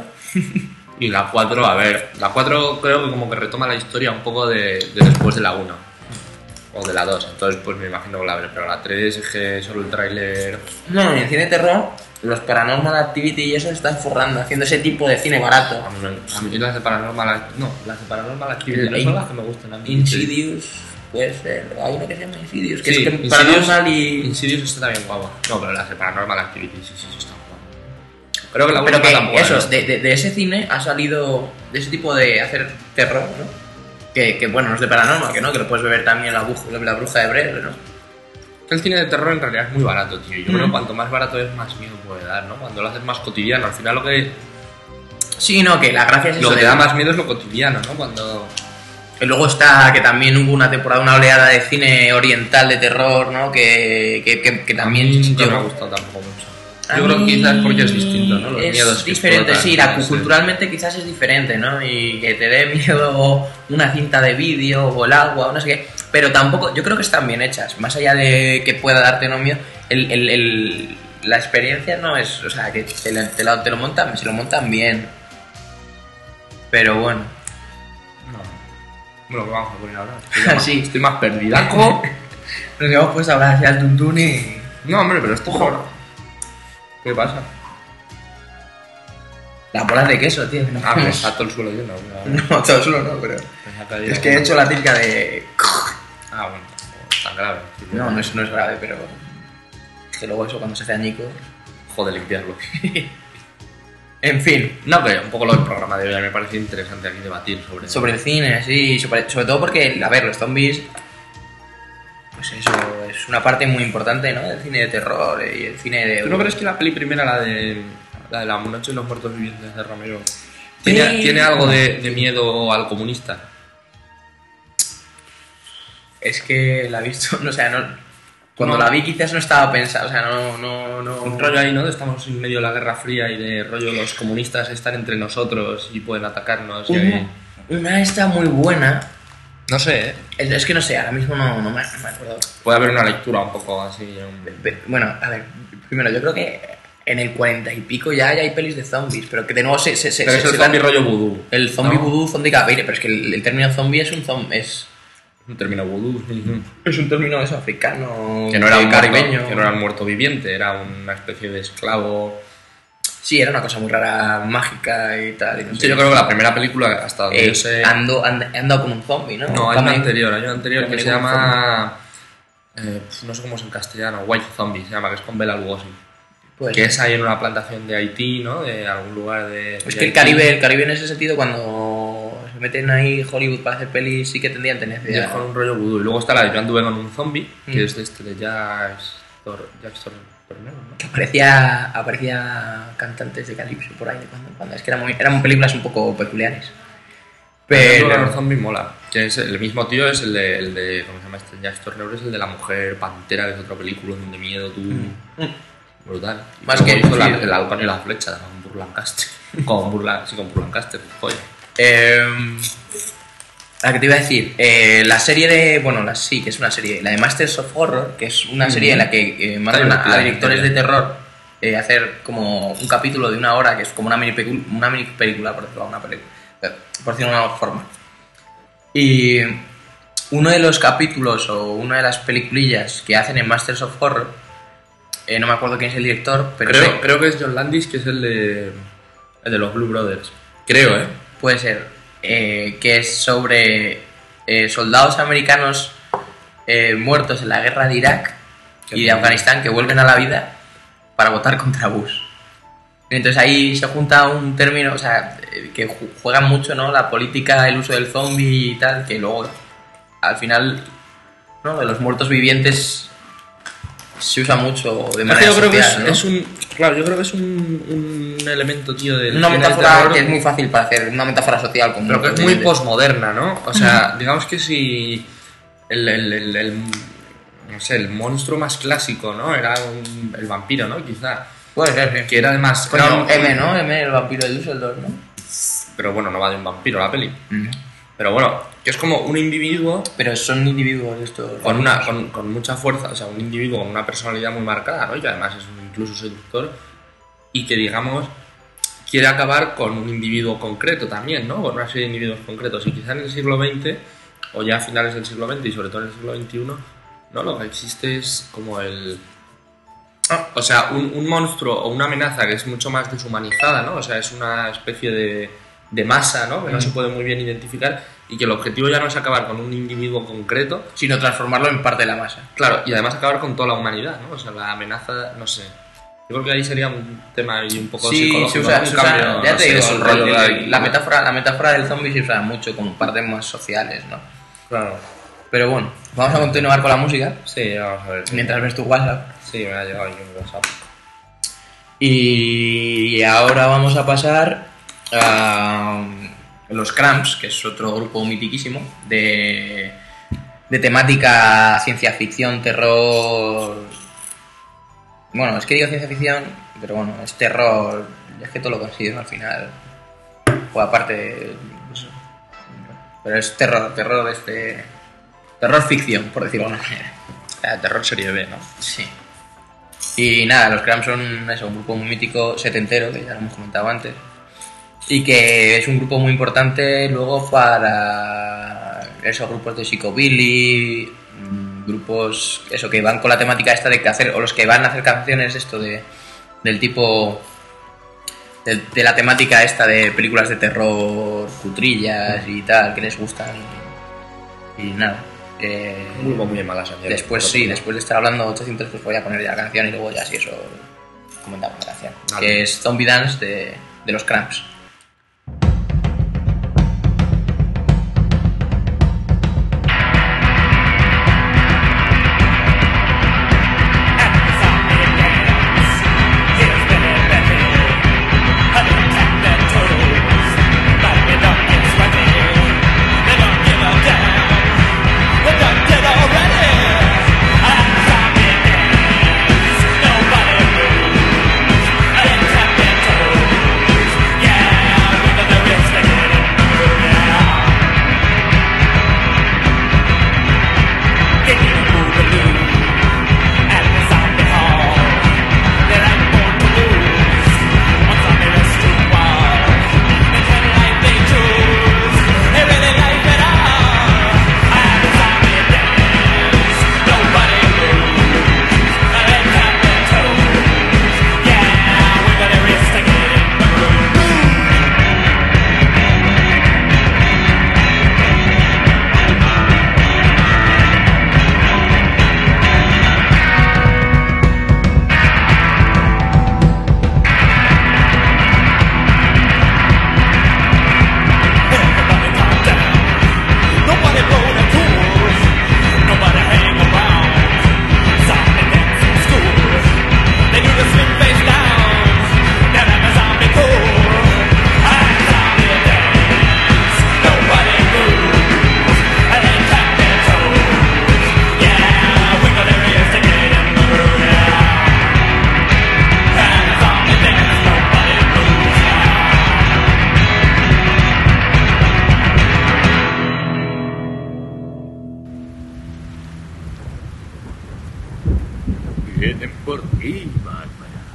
Y la cuatro, a ver. La cuatro creo que como que retoma la historia un poco de, de después de la uno. O de la dos. Entonces, pues me imagino que la veré. Pero la tres es que solo el tráiler... No, en cine de terror... Los Paranormal Activity y eso se están forrando, haciendo ese tipo de cine barato. A mí, a mí las de Paranormal... No, las de Paranormal Activity no son las que me gustan a mí. Insidious, puede ser. Hay una que se llama Insidious, que sí, es que Insidious, Paranormal y... Insidious está también guapa. No, pero las de Paranormal Activity sí, sí, sí están guapas. Creo que la Pero última que tampoco eso, es. de, de, de ese cine ha salido... De ese tipo de hacer terror, ¿no? Que, que bueno, no es de Paranormal, que no, que lo puedes ver también la, bruja, la bruja de Blair, ¿no? El cine de terror en realidad es muy barato, tío. Yo Mm. creo que cuanto más barato es, más miedo puede dar, ¿no? Cuando lo haces más cotidiano. Al final lo que, Sí, no, que la gracia es eso. lo que de- da más miedo es lo cotidiano, ¿no? Cuando... Y luego está que también hubo una temporada, una oleada de cine oriental de terror, ¿no? Que, que, que, que también... a mí nunca me ha llegó. gustado tampoco mucho. A Yo creo que mí quizás porque es distinto, ¿no? Los es miedos que diferente, explotan, sí, la, no sé. culturalmente quizás es diferente, ¿no? Y que te dé miedo una cinta de vídeo o el agua o no sé qué. Pero tampoco, yo creo que están bien hechas. Más allá de que pueda darte no miedo, el, el, el, la experiencia no es... O sea, que te, la- te, lo, te lo montan, se lo montan bien. Pero bueno. No. Bueno, ¿qué vamos a poner ahora? Estoy más, Sí. estoy más perdidaco. Nos hemos puesto a hablar hacia el tuntún y... No, hombre, pero esto joder. ¿Qué pasa? Las bolas de queso, tío. No, Ah, me está todo el suelo lleno. No, no, todo solo no, pero... Es que he hecho la típica de... Ah, bueno, tan grave. No, no, eso no es grave, pero... Que luego eso cuando se hace añicos... Joder, limpiarlo. En fin, No, que un poco lo del programa de hoy me parece interesante aquí debatir sobre... sobre el cine, sí, sobre, sobre todo porque, a ver, los zombies... Pues eso, es una parte muy importante, ¿no? Del cine de terror y el cine de... ¿Tú no crees que la peli primera, la de la de La Noche de los Muertos Vivientes de Romero, tiene, Sí. tiene algo de, de miedo al comunista? Es que la he visto, no, o sea, no... Cuando No. la vi quizás no estaba pensada, o sea, no... no, no... Un rollo ahí, ¿no? Estamos en medio de la Guerra Fría y de rollo los comunistas están entre nosotros y pueden atacarnos y ahí... Una, una esta muy buena... No sé, ¿eh? Es, es que no sé, ahora mismo no, no, me, no me acuerdo. Puede haber una lectura un poco así... un- Pe- Bueno, a ver, primero, yo creo que en el cuarenta y pico ya, ya hay pelis de zombies, pero que de nuevo se... se, se Pero es se- el se dan- zombie rollo vudú. El zombie ¿no? vudú, zombie cabeire, pero es que el, el término zombie es un zombie, es, Un término vudú. es un término eso, africano, Que no era un caribeño. muerto, que no era un muerto viviente, era una especie de esclavo. Sí, era una cosa muy rara, mágica y tal. Y no sé. Sí, yo creo que la primera película, hasta donde Eh, yo sé... ando, and- he andado con un zombie, ¿no? No, hay una También- anterior, hay una anterior que también se con un llama... eh, no sé cómo es en castellano, White Zombie se llama, que es con Bela Lugosi. Pues, Que es ahí en una plantación de Haití, ¿no? De algún lugar de... es de que el Haití. Caribe, el Caribe en ese sentido, cuando se meten ahí Hollywood para hacer pelis, sí que tendrían Y tendencia. es con un rollo vudú. Y luego está la de Yo anduve con un zombie, que Mm. es de este de Jax Tor- Jax Tor- Tornero, ¿no? Que aparecía, aparecía cantantes de Calipso por ahí de cuando en cuando. Es que eran, muy, eran películas un poco peculiares. Pero el Pero... zombie mola. Que es el mismo tío es el de, el de ¿cómo se llama este? Jax Tornero es el de la mujer pantera, que es otro película de miedo, tú... Brutal. Mm. Más Luego que- hizo la- sí. el halcón y la flecha con Burlancaster. con Burla, sí, con Burlancaster, joder. Eh, la que te iba a decir, eh, la serie de, bueno, la, sí, que es una serie, la de Masters of Horror, que es una serie en la que eh, mandan a, divertida, a directores de está terror eh, hacer como un capítulo de una hora, que es como una mini, pecu- una mini película, por decirlo, una película, por decirlo de una forma. Y uno de los capítulos o una de las peliculillas que hacen en Masters of Horror, eh, no me acuerdo quién es el director, pero Creo, sé- creo que es John Landis, que es el de, el de los Blue Brothers. Creo, ¿eh? puede ser, eh, que es sobre eh, soldados americanos eh, muertos en la guerra de Irak y de Afganistán que vuelven a la vida para votar contra Bush. Entonces ahí se junta un término, o sea, que juegan mucho, ¿no? La política, el uso del zombie y tal, que luego al final, ¿no? De los muertos vivientes se usa mucho de manera yo creo social, que es, ¿no? es un claro, yo creo que es un, un elemento, tío, del una cine metáfora terror, que es muy fácil para hacer, una metáfora social como pero que es muy posmoderna, ¿no? O sea, digamos que si el, el, el, el no sé, el monstruo más clásico, ¿no? Era un, el vampiro, ¿no? Quizá. Puede ser, sí. Que era además... Bueno, era un- M, ¿no? M, el vampiro de Düsseldorf, ¿no? Pero bueno, no va de un vampiro la peli. Mm. Pero bueno, que es como un individuo Pero son individuos estos. con, una, con, con mucha fuerza, o sea, un individuo con una personalidad muy marcada, ¿no? Y que además es un incluso seductor y que, digamos, quiere acabar con un individuo concreto también, ¿no? Con una serie de individuos concretos. Y quizá en el siglo veinte, o ya a finales del siglo veinte y sobre todo en el siglo veintiuno, ¿no? Lo que existe es como el... O sea, un, un monstruo o una amenaza que es mucho más deshumanizada, ¿no? O sea, es una especie de, de masa, ¿no? Que no se puede muy bien identificar y que el objetivo ya no es acabar con un individuo concreto, Sino transformarlo en parte de la masa. claro, y además acabar con toda la humanidad, ¿no? O sea, la amenaza, no sé. Yo creo que ahí sería un tema ahí un poco Sí, psicológico, se usa, ¿no? Un se usa- cambio, ya no te sé, digo, es un el- rollo el- de ahí, la, ¿no? metáfora, la metáfora del zombie se usa mucho como partes más sociales, ¿no? Claro. Pero bueno, vamos a continuar con la música Sí, vamos a ver. mientras ves tu WhatsApp. Sí, me ha llegado aquí un WhatsApp. Y ahora vamos a pasar a los Cramps, que es otro grupo mitiquísimo de, de temática ciencia ficción, terror. Bueno, es que digo ciencia ficción, pero bueno, es terror. Es que todo lo considero al final. O aparte. Pues, pero es terror, terror este. Terror ficción, por decirlo de alguna manera. Eh, terror serie B, ¿no? Sí. Y nada, los Cramps son eso, un grupo muy mítico setentero, que ya lo hemos comentado antes. Y que es un grupo muy importante luego para esos grupos de psicobilly, mm, grupos eso que van con la temática esta de que hacer, o los que van a hacer canciones esto de del tipo de, de la temática esta de películas de terror cutrillas y tal, que les gustan. Y, y nada. Eh, Un grupo muy de malas años. Después sí, después de estar hablando ochocientos, pues voy a poner ya la canción y luego ya si eso comentamos la canción. Vale. Que es Zombie Dance de, de los Cramps. Vienen por ti, Bárbara.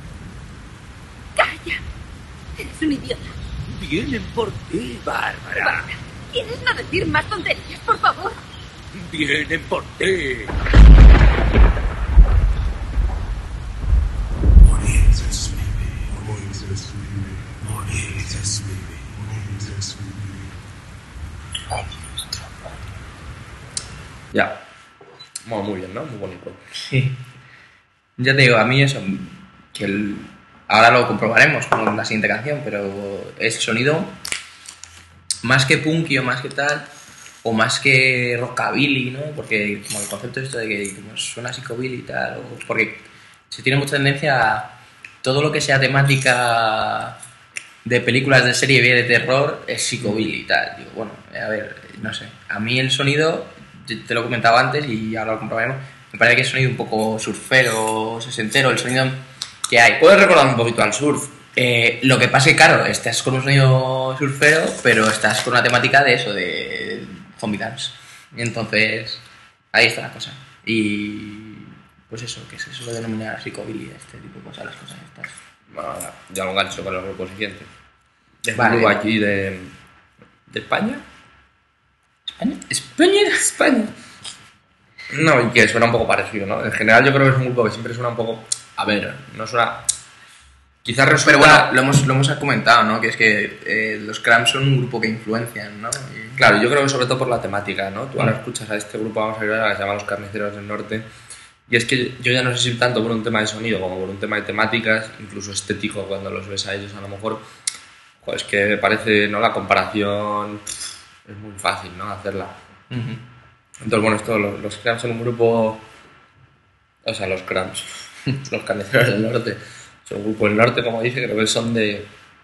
¡Calla! Eres un idiota. Vienen por ti, Bárbara. ¿Quieres no decir más tonterías, por favor? Vienen por ti. Ya. Bueno, muy bien, ¿no? Muy bonito. Sí. Ya te digo, a mí eso, que el, ahora lo comprobaremos con la siguiente canción, pero es sonido más que punky o más que tal, o más que rockabilly, ¿no? Porque como el concepto esto de que como suena psicobilly y tal, o porque se tiene mucha tendencia a todo lo que sea temática de películas de serie B de terror es psicobilly y tal. Digo, bueno, a ver, no sé, a mí el sonido, te lo he comentado antes y ahora lo comprobaremos, me parece que es sonido un poco surfero, sesentero, el sonido que hay. Puedes recordar un poquito al surf. Eh, lo que pasa es que, claro, estás con un sonido surfero, pero estás con una temática de eso, de zombie dance. Y entonces, ahí está la cosa. Y pues eso, que se suele denominar psicobilly, este tipo de cosas, las cosas estas. Bueno, ya lo engancho con el grupo siguiente. Es Vale. un grupo aquí de, de España. ¿España? ¿España? España. No, y que suena un poco parecido, ¿no? En general yo creo que es un grupo que siempre suena un poco... A ver, no suena... Quizás resulta... Pero bueno, lo hemos, lo hemos comentado, ¿no? Que es que eh, los Cramps son un grupo que influencian, ¿no? Y... Claro, yo creo que sobre todo por la temática, ¿no? Tú ahora Mm. escuchas a este grupo, vamos a ver, que se llama Los Carniceros del Norte, y es que yo ya no sé si tanto por un tema de sonido como por un tema de temáticas, incluso estético, cuando los ves a ellos a lo mejor, pues que me parece, ¿no? La comparación es muy fácil, ¿no? Hacerla. Uh-huh. Entonces, bueno, esto, los, los Cramps son un grupo... O sea, los Cramps, los Carniceros del Norte, son un grupo del norte, como dice, creo que son de...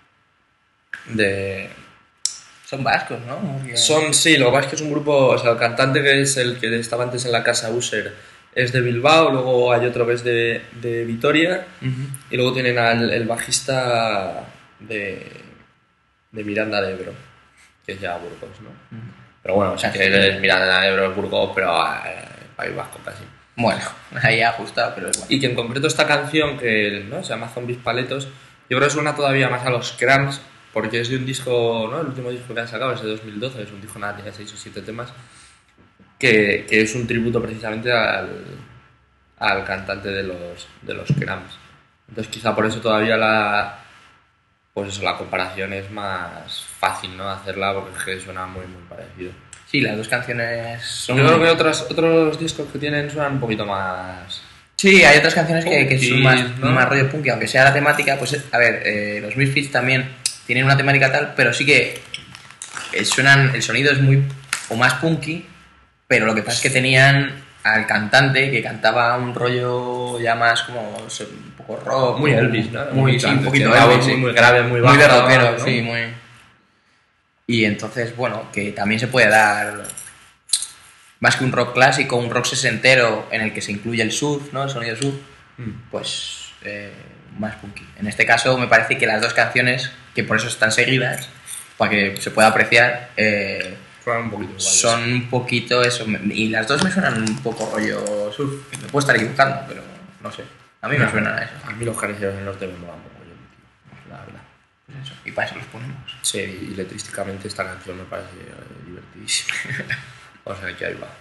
de Son vascos, ¿no? Porque... Son, sí, lo que pasa es que es un grupo, o sea, el cantante que es el que estaba antes en la casa User es de Bilbao, luego hay otro que es de, de Vitoria, Uh-huh. y luego tienen al el bajista de, de Miranda de Ebro, que es ya Burgos, ¿no? Uh-huh. Pero bueno, o sea, que es Miranda de Ebro, Burgos, pero eh, País Vasco casi. Bueno, ahí ha ajustado, pero es bueno. Y que en concreto esta canción, que ¿no? se llama Zombies Paletos, yo creo que suena todavía más a los Cramps, porque es de un disco, ¿no? El último disco que han sacado es de dos mil doce, es un disco nada, tiene seis o siete temas, que, que es un tributo precisamente al, al cantante de los, de los Cramps. Entonces quizá por eso todavía la, pues eso, la comparación es más fácil, ¿no? Hacerla, porque es que suena muy, muy parecido. Sí, las dos canciones son... Yo creo que otros, otros discos que tienen suenan un poquito más... Sí, hay otras canciones que, que Punky, son más, ¿no? más rollo punky, aunque sea la temática, pues a ver, eh, los Misfits también tienen una temática tal, pero sí que eh, suenan, el sonido es muy o más punky, pero lo que pasa es que tenían al cantante que cantaba un rollo ya más como o sea, un poco rock, Muy Elvis, ¿no? Muy, sí, un poquito Tiene una Elvis, voz sí. muy, muy grave, muy Muy baja. de rockero, ¿no? sí, muy... Y entonces, bueno, que también se puede dar más que un rock clásico, un rock sesentero en el que se incluye el surf, ¿no? El sonido surf, Mm. pues eh, más punky. En este caso me parece que las dos canciones, que por eso están seguidas, para que se pueda apreciar, eh, Suenan un poquito iguales. son un poquito eso. Y las dos me suenan un poco rollo surf. Me puedo estar equivocando, pero no sé. A mí me suena a eso. A mí los Carniceros del Norte me molan un poco, yo, la verdad. Pues eso. Y para eso los ponemos. Sí, y letrísticamente esta canción me parece eh, divertidísima. O sea, que ahí va.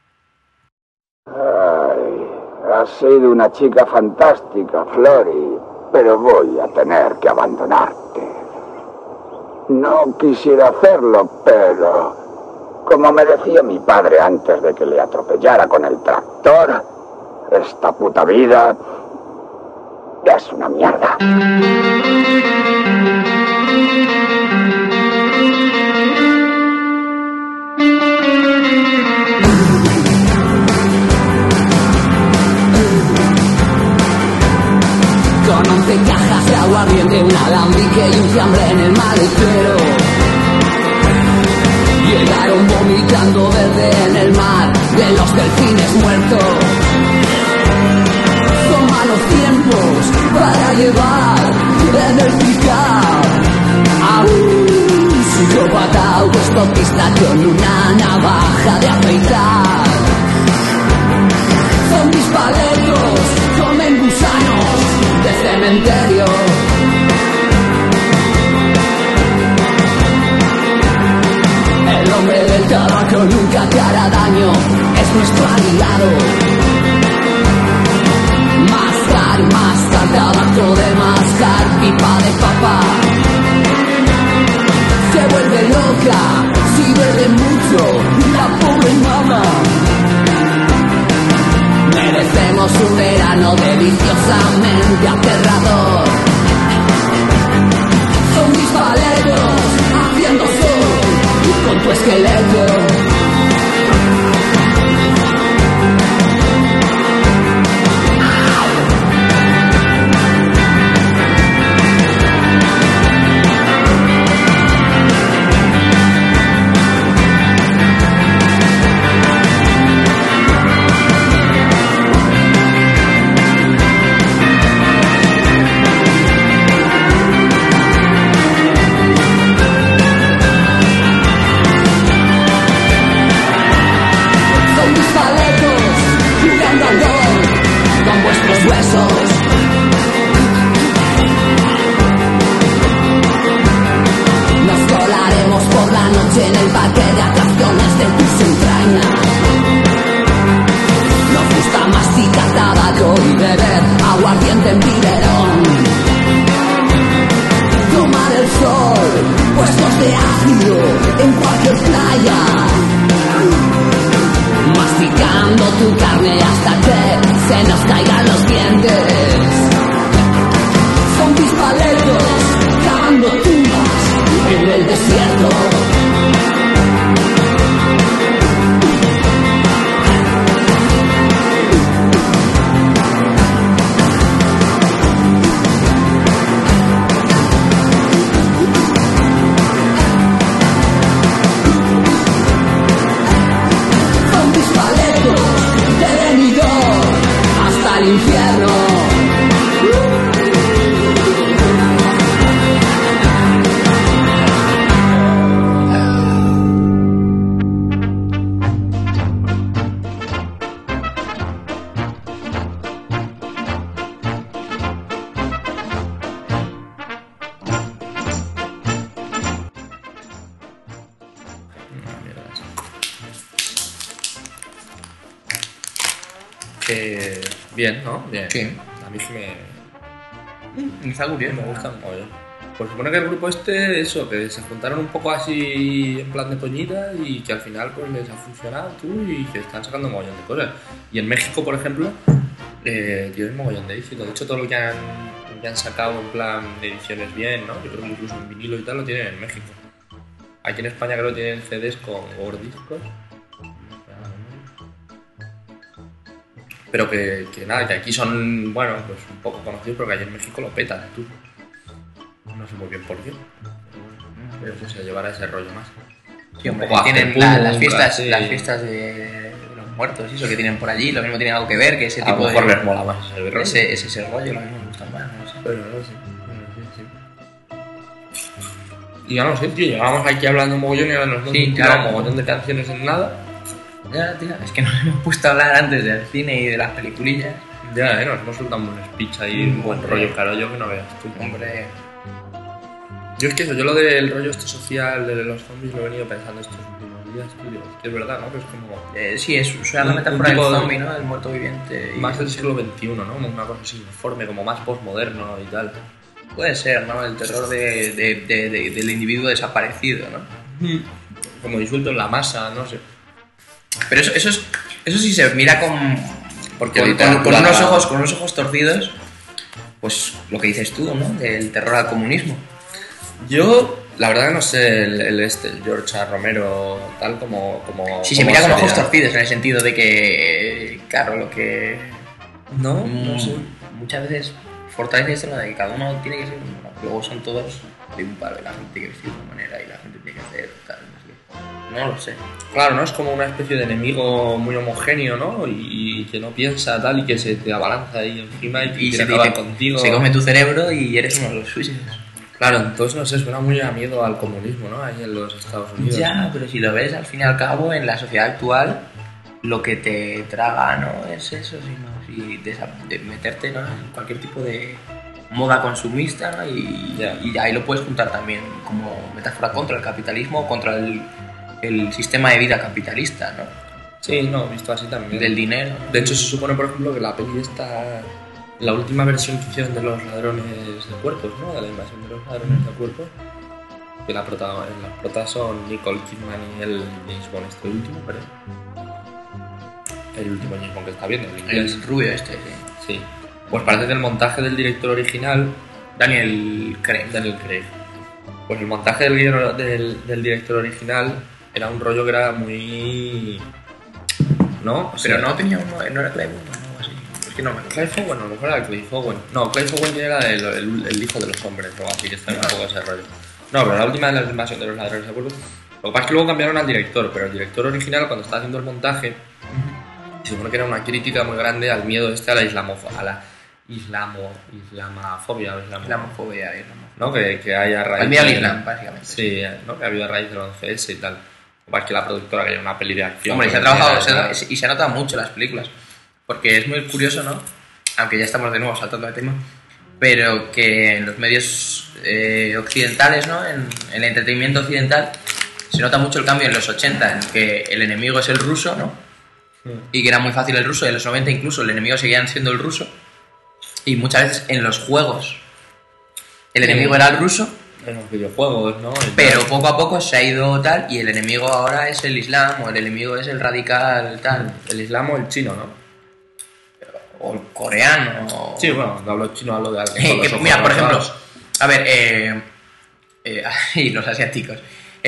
Ay, has sido una chica fantástica, Flori, pero voy a tener que abandonarte. No quisiera hacerlo, pero como me decía mi padre antes de que le atropellara con el tractor, esta puta vida es una mierda. Con once cajas de aguardiente, un alambique y un fiambre en el maletero. Llegaron vomitando verde en el mar de los delfines muertos. Son malos tiempos para llevar en el pick-up a un psicópata autoestopista con una navaja de afeitar. Zombies paletos comen gusanos de cementerio. El hombre del tabaco nunca te hará daño, es nuestro aliado. Mascar, mascar, tabaco de mascar, pipa de papa. Se vuelve loca si bebe mucho la pobre mamá. plano deliciosamente aterrador. Zombies paleros haciendo sol con tu esqueleto. Que bien, ¿no? Bien. Sí. A mí sí me... Mm, está curioso. Me gusta un mogollón. Pues supone que el grupo este, eso, que se juntaron un poco así en plan de coñita y que al final pues les ha funcionado tú y que están sacando un mogollón de cosas. Y en México, por ejemplo, eh, tienen un mogollón de éxito. De hecho, todo lo que han, que han sacado en plan de ediciones bien, ¿no? Yo creo que incluso en vinilo y tal lo tienen en México. Aquí en España creo que tienen C Ds con Gordiscos. Pero que, que nada, que aquí son, bueno, pues un poco conocidos, pero que allí en México lo petan, tú. No sé muy bien por qué. Pero que se llevará ese rollo más. Sí, hombre, un poco tienen after la- punk, las fiestas, así. las fiestas de, de los muertos, y eso que tienen por allí, lo mismo tiene algo que ver, que ese A lo tipo mejor de... les mola más el rollo. Ese, ese, ese rollo, lo mismo me gusta más, no sé. Pero no sé. Sí, sí. Y ya no sé, tío, llevábamos aquí hablando un mogollón y ahora nos hemos Sí, tirado claro. un mogollón de canciones en nada. Ya, tío, es que nos hemos puesto a hablar antes del cine y de las peliculillas. Ya, eh, nos hemos soltado un speech ahí, un buen Hombre. rollo caro yo que no veas tú. Hombre, Yo es que eso, yo lo del rollo este social de los zombies lo he venido pensando estos últimos días, tú, digo, es que es verdad, ¿no? Que es como eh, sí, es, suena Un- la un metáfora del tipo de- zombie, ¿no? El muerto viviente. y- más del siglo veintiuno, ¿no? Como una cosa así informe, como más postmoderno y tal. Puede ser, ¿no? El terror de, de, de, de- del individuo desaparecido, ¿no? Como disuelto en la masa, no sé. Pero eso, eso, es, eso sí se mira con, Porque con, literatura- con- con unos ojos, con unos ojos torcidos, pues lo que dices tú, ¿no? Del terror al comunismo. Yo, la verdad que no sé el, el este, el George A. Romero, tal como... como Sí, se como mira con sería. ojos torcidos en el sentido de que, claro, lo que No, mm, no sé. muchas veces fortalece esto, ¿no? De que cada uno tiene que ser uno. Luego son todos de un palo y la gente tiene que vestir de una manera y la gente tiene que hacer tal, no sé qué. No lo sé. Claro, ¿no? Es como una especie de enemigo muy homogéneo, ¿no? Y, y que no piensa tal y que se te abalanza ahí encima y, que Y quiere se, te acabar dice- contigo. se come tu cerebro y eres uno de los suyos. Claro, entonces no sé, suena muy a miedo al comunismo, ¿no? Ahí en los Estados Unidos. Ya, pero si lo ves al fin y al cabo en la sociedad actual, lo que te traga no es eso, sino si desa- de meterte, ¿no? En cualquier tipo de moda consumista, ¿no? Y, Ya. y ahí lo puedes juntar también como metáfora contra el capitalismo o contra el, el sistema de vida capitalista, ¿no? Sí, no, visto así también. Del dinero. De hecho, se supone, por ejemplo, que la peli está... La última versión que hicieron de los ladrones de cuerpos, ¿no? De la invasión de los ladrones de cuerpos. Que la prota, las protas son Nicole Kidman y el James Bond, este último, pero... El último James Bond que está viendo, el inglés. El rubio este, sí. Sí. Pues parece que el montaje del director original, Daniel Craig. Daniel Craig. Pues el montaje del, guion- del, del director original era un rollo que era muy... ¿No? O sea, Pero no tenía uno, no era Clive Owen, ¿no? Así. Es que no me acuerdo. Clive Owen, a lo mejor era Clive Owen. No, Clive Owen era el, el, el hijo de los hombres, o así que está un poco ese rollo. No, pero la última de la invasión de los ladrones de acuerdo. Lo que pasa es que luego cambiaron al director, pero el director original, cuando estaba haciendo el montaje, se supone que era una crítica muy grande al miedo este a la islamofobia, a la islamo, islamofobia o islamo, Islamofobia, islamofobia. ¿no? Que, que hay a raíz Al miedo al de- Islam, básicamente. Sí, ¿no? Que ha habido a raíz del once ese y tal. Lo que pasa es que la productora quería una peli de acción. Hombre, y se ha porque trabajado, era- se ha- y se ha notado mucho las películas. Porque es muy curioso, ¿no? Aunque ya estamos de nuevo saltando de tema. Pero que en los medios eh, occidentales, ¿no? En, en el entretenimiento occidental, se nota mucho el cambio en los ochenta, en que el enemigo es el ruso, ¿no? Y que era muy fácil el ruso. En los noventa incluso el enemigo seguían siendo el ruso. Y muchas veces en los juegos el Sí. enemigo era el ruso. En los videojuegos, ¿no? Y Pero tal. poco a poco se ha ido tal y el enemigo ahora es el Islam o el enemigo es el radical tal. El islam o el chino, ¿no? O el coreano. o- Sí, bueno, cuando hablo chino hablo de alguien Eh, con los que, ojos mira, por ejemplo, rosados. a ver, eh, eh, y los asiáticos.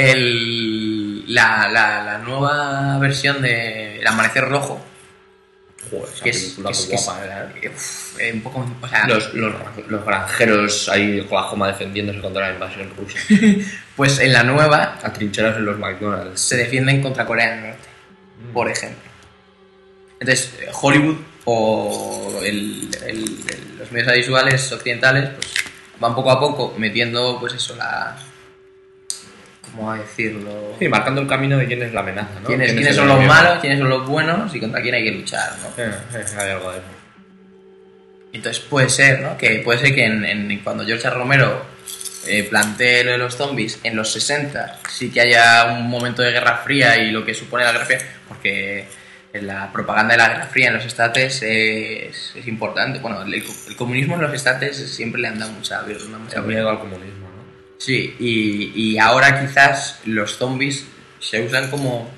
El, la, la, la nueva versión de El Amanecer Rojo, Joder, esa que es, película que es- muy que es- guapa, ¿eh? eh, uf, eh, un poco. O sea, Los, los, los granjeros ahí con la joma defendiéndose contra la invasión rusa. pues en la nueva Atrincherados en los McDonald's. se defienden contra Corea del Norte, por ejemplo. Entonces, eh, Hollywood o el- el- el- los medios audiovisuales occidentales pues, van poco a poco metiendo, pues eso, la. ¿Cómo decirlo? Sí, marcando el camino de quién es la amenaza, ¿no? ¿Quiénes, ¿Quién es quiénes el son los enemigo? malos, quiénes son los buenos y contra quién hay que luchar, ¿no? Eh, eh, hay algo de eso. Entonces puede ser, ¿no? Que puede ser que en, en- cuando George Romero eh, plantee lo de los zombies en los sesenta sí que haya un momento de Guerra Fría y lo que supone la Guerra Fría, porque la propaganda de la Guerra Fría en los estates es, es importante. Bueno, el, el comunismo en los estates siempre le han dado mucha, le han dado mucha El miedo al comunismo, ¿no? Sí, y, y ahora quizás los zombies se usan como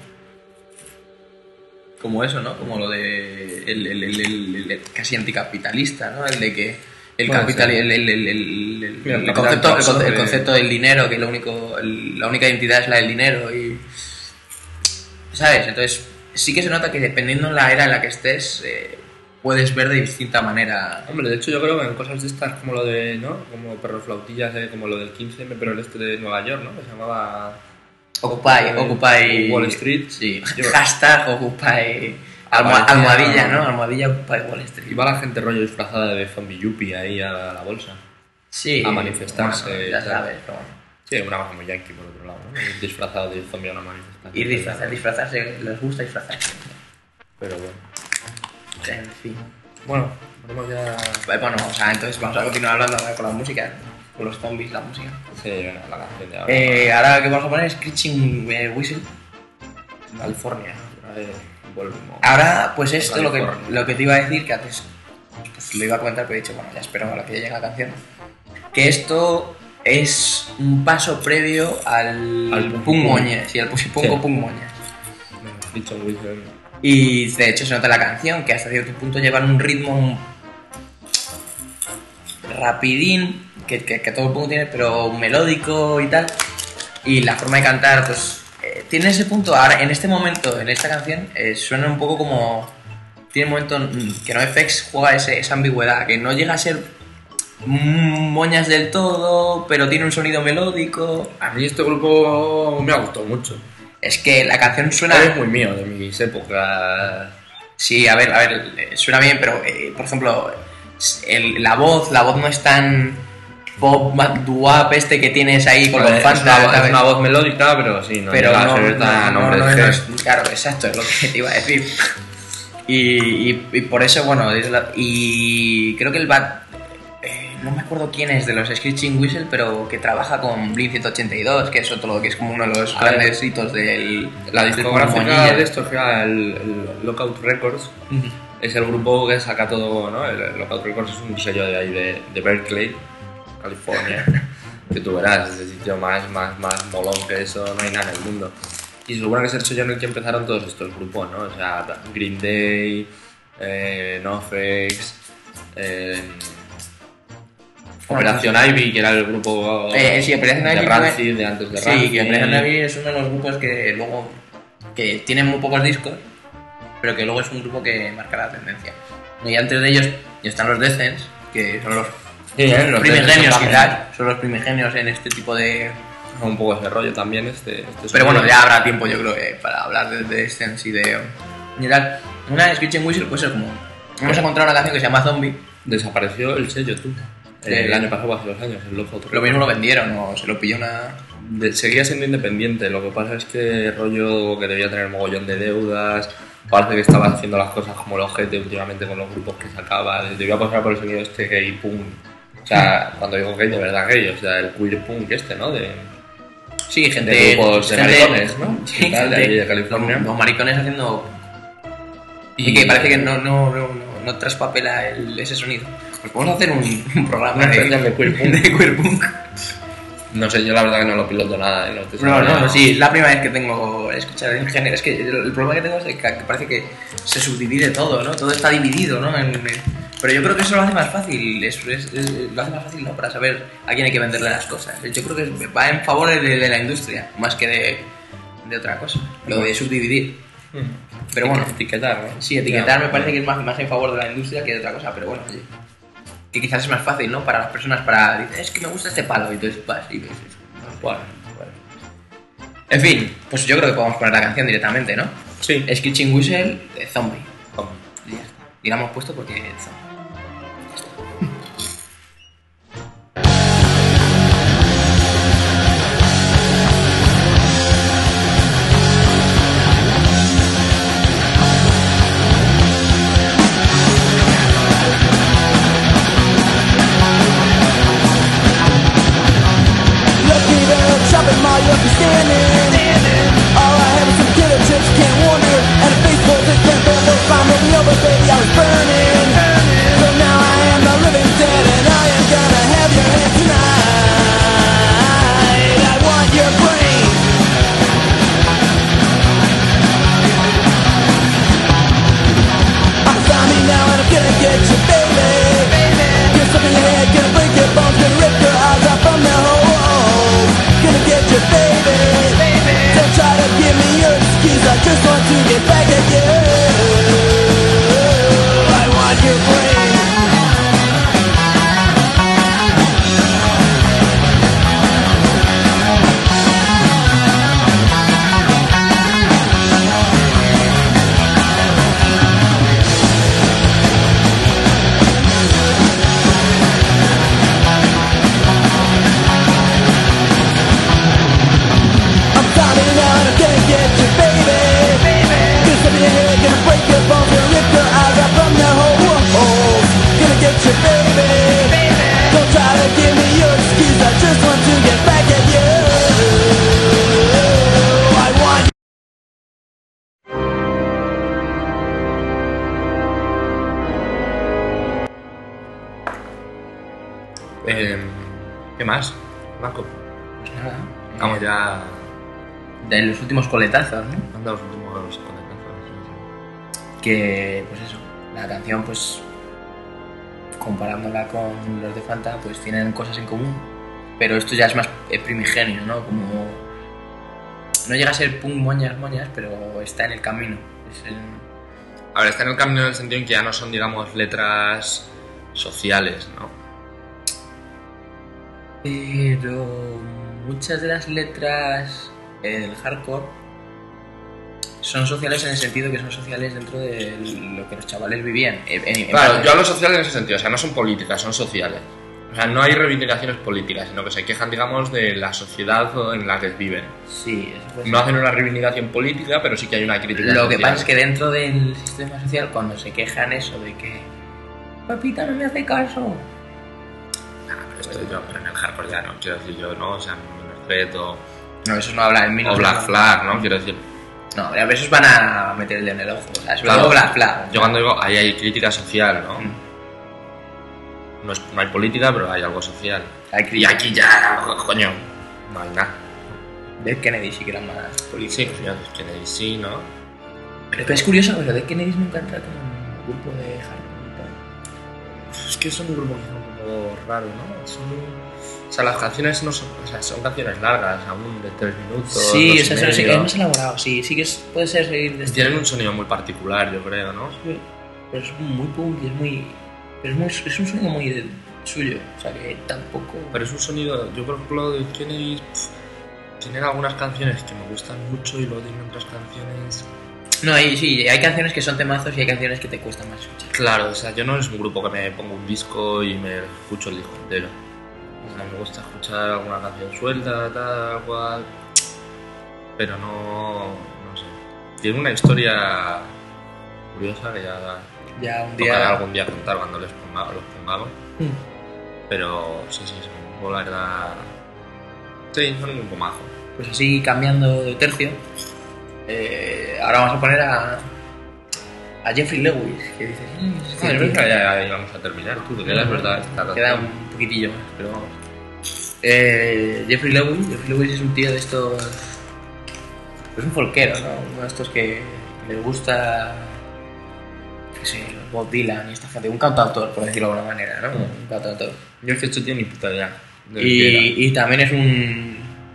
como eso, ¿no? Como lo de el, el- el- el- el casi anticapitalista, ¿no? El de que el Puede capital, ser. el, el- el- el- el- Mira, el el capital concepto, el, absorbe- conce- el concepto del dinero, que lo único, el- la única identidad es la del dinero y ¿sabes? Entonces sí que se nota que dependiendo de la era en la que estés eh, puedes ver de distinta manera. Hombre, de hecho yo creo que en cosas de estas como lo de, ¿no? Como perros flautillas, eh, como lo del quince eme, pero el este de Nueva York, ¿no? Que se llamaba... Occupy, Eh, Occupy Wall Street. Sí, Yo- hashtag Occupy almoha- Aparecía- almohadilla, ¿no? Almohadilla Occupy Wall Street. Iba la gente rollo disfrazada de zombie yuppie ahí a la bolsa. Sí, a manifestarse bueno, y ya tal. sabes, pero bueno. Sí, una cosa muy yankee por otro lado, ¿no? Ir disfrazado de zombie a una manifestación. Ir disfrazar, disfrazarse, les gusta disfrazarse. Pero bueno. En fin. Bueno, vamos ya... Bueno, o sea, entonces vamos a continuar hablando ahora con la música, con los zombies, la música. Sí, bueno, la canción de ahora. Eh, ahora que vamos a poner es Screeching eh, Whistle. California. Eh, volvemos. Ahora, pues esto lo que, California. lo que te iba a decir, que antes pues, lo iba a comentar, pero he dicho, bueno, ya espero a la que llegue la canción. Que esto es un paso previo al, Al Punk punk. Moñes, y al Pusipungo Sí. Punk Moñes. Dicho Wilson. Y de hecho se nota en la canción que hasta cierto punto llevan un ritmo un- rapidín, que, que, que todo el mundo tiene, pero melódico y tal. Y la forma de cantar, pues, eh, tiene ese punto. Ahora, en este momento, en esta canción, eh, suena un poco como. Tiene un momento mm, que NoFX juega ese, esa ambigüedad, que no llega a ser mm, moñas del todo, pero tiene un sonido melódico. A mí este grupo me ha gustado mucho. Es que la canción suena. Es muy mío, de mis épocas. Sí, a ver, a ver, eh, suena bien, pero eh, por ejemplo, el- la voz, la voz no es tan pop doo-wop este que tienes ahí con Vale, los es, fans, una, voz- ¿sabes? es una voz melódica, pero sí, no pero llega no, a ser no, tan no, hombre no, de no fe. es- claro, exacto, es lo que te iba a decir. Y, y, y por eso, bueno, es la- y creo que el Bad, eh, no me acuerdo quién es de los Screeching Whistle, pero que trabaja con Blink ciento ochenta y dos, que es otro, que es como uno de los A ver, grandes hitos del La del discográfica Monilla. de esto era el, el Lookout Records. Ujú. Es el grupo que saca todo, ¿no? El, el Lookout Records es un sello de ahí de, de Berkeley, California. Que tú verás, es el sitio más, más, más molón que eso, no hay nada en el mundo. Y se supone que es el sello en el que empezaron todos estos grupos, ¿no? O sea, Green Day, eh, NoFX, Eh, Operación Ivy, que era el grupo Eh, sí, Operación de Ivy Rancid, de antes de Sí, Rancid. que Operación Ivy es uno de los grupos que luego que tienen muy pocos discos, pero que luego es un grupo que marca la tendencia. Y antes de ellos están los Decence, que son los Sí, ¿eh? Los primigenios, Decence quizás, son los primigenios en este tipo de... un poco ese rollo también este, este Pero bueno, sonido. ya habrá tiempo, yo creo, que para hablar de, de Decence y de... Y tal. Una de Screeching Whistle puede ser como... Hemos encontrado una canción que se llama Zombie. Desapareció el sello, tú. Eh, el año pasado, hace dos años, el Loco. Lo mismo lo vendieron o se lo pilló una... De- seguía siendo independiente, lo que pasa es que rollo que debía tener mogollón de deudas, parece que estaba haciendo las cosas como el ojete últimamente con los grupos que sacaba, debía pasar por el sonido este gay punk, o sea, cuando digo gay, de verdad gay, o sea, el queer punk este, ¿no? De, Sí, gente... de grupos de gente- maricones, ¿no? Sí, Y tal, de gente- allí de California. Los, los maricones haciendo... Y, Y- que parece que no, no, no, no, no traspapela el, ese sonido. Pues podemos hacer un, un programa Una especial de queer punk. de queer punk. No sé, yo la verdad que no lo piloto nada, ¿eh? No, te No, sabría- no, no, sí, es la primera vez que tengo escuchar el género. Es que el, el problema que tengo es que, que parece que se subdivide todo, ¿no? Todo está dividido, ¿no? En- en- pero yo creo que eso lo hace más fácil, es, es- es- lo hace más fácil, ¿no? Para saber a quién hay que venderle las cosas. Yo creo que va en favor de, de la industria, más que de, de otra cosa. Lo de subdividir. Pero bueno, etiquetar, ¿no? sí, etiquetar Ya, me parece que es más, más en favor de la industria que de otra cosa, pero bueno, oye. Que quizás es más fácil, ¿no? Para las personas, para... Dices, es que me gusta este palo, y entonces vas y ves eso. Bueno, bueno. En fin, pues yo creo que podemos poner la canción directamente, ¿no? Sí. Screeching Whistle de Zombie. Vamos. Y ya está. Y la hemos puesto porque es Zombie. Lucky the shopping mall, you'll be standing. All I have is some killer chips, can't wonder. And a baseball that can't bear no crime will be over, baby, I was burning. So now I am the living dead, and I am gonna have your head tonight. I want your brain. I'm a zombie now, and I'm gonna get you, baby. Get stuck in your head, gonna break your bones, gonna rip your eyes out from the hole. Gonna get you, baby. Don't try to give me your excuse, I just want to get back at you. I want your brain. I'm zombie now and I'm gonna get you, baby. Gonna step in your head, gonna break your bones, gonna rip your eyes out from the hole. Gonna get you, baby. Don't try to give me your excuse, I just want to get back at you. I want Eh, ¿Qué más, Marco? Pues nada. Vamos ya De los últimos coletazos, ¿no? anda los últimos conectados. Que, pues eso, la canción, pues, comparándola con los de Fanta, pues tienen cosas en común. Pero esto ya es más eh, primigenio, ¿no? Como... No llega a ser punk moñas moñas, pero está en el camino. Es el... A ver, está en el camino en el sentido en que ya no son, digamos, letras sociales, ¿no? Pero muchas de las letras eh, del hardcore son sociales en el sentido que son sociales dentro de lo que los chavales vivían. En- en- en Claro, parte- yo hablo social en ese sentido, o sea, no son políticas, son sociales. O sea, no hay reivindicaciones políticas, sino que se quejan, digamos, de la sociedad en la que viven. Sí, eso puede No ser. hacen una reivindicación política, pero sí que hay una crítica Lo que social. pasa es que dentro del sistema social, cuando se quejan eso de que Papita no me hace caso, Ah, pero esto yo, pero en el hardcore ya no, quiero decir yo, ¿no? O sea, respeto. no, eso no habla en mí. O Black Flag, ¿no? Quiero decir. No, a esos van a meter el dedo en el ojo. O sea, sobre Claro, todo Black Flag. Yo cuando digo, ahí hay crítica social, ¿no? Mm. No, es- no hay política, pero hay algo social. Hay Y crítica. aquí ya, co- coño, no hay nada. Dead Kennedy sí que era más Sí, político. coño, es Kennedy sí, ¿no? Pero es curioso, pero Dead Kennedy nunca entra como en un grupo de hardcore. Es que son un grupo que es un poco raro, ¿no? Son, o sea, las canciones no son, o sea, son canciones largas, aún de tres minutos. Sí, dos o sea, y son- sí, medio. es más elaborado, sí, sí que es, puede ser seguir de este- Tienen un sonido muy particular, yo creo, ¿no? pero es muy punk y es muy, pero es muy, es un sonido muy de- suyo, o sea que tampoco. Pero es un sonido, yo por ejemplo de Kennedy pff, tienen algunas canciones que me gustan mucho y luego tienen otras canciones. No, hay, sí, hay canciones que son temazos y hay canciones que te cuestan más escuchar. Claro, o sea, yo no es un grupo que me pongo un disco y me escucho el disco entero. O sea, me gusta escuchar alguna canción suelta, tal cual, pero no, no sé. Tiene una historia curiosa que ya Ya un tocaré día. algún día contar cuando les ponga, los pongamos. Mm. Pero sí, sí, es un grupo, la verdad. Sí, son un grupo majo. Pues así cambiando de tercio, eh, ahora vamos a poner a, a Jeffrey Lewis, que dices, "Mm, este Ah, yo tío". pensaba que ya íbamos a terminar, tú, que ya es verdad. Esta Queda canción. un poquitillo más, pero vamos. Eh, Jeffrey Lewis, Jeffrey Lewis es un tío de estos. Es un folquero, ¿no? Uno de estos que les gusta. Que sé, los Bob Dylan y esta gente. Un cantautor, por decirlo de alguna manera, ¿no? Un cantautor. Yo es que esto tiene ni puta idea. de lo que era. Y, y también es un.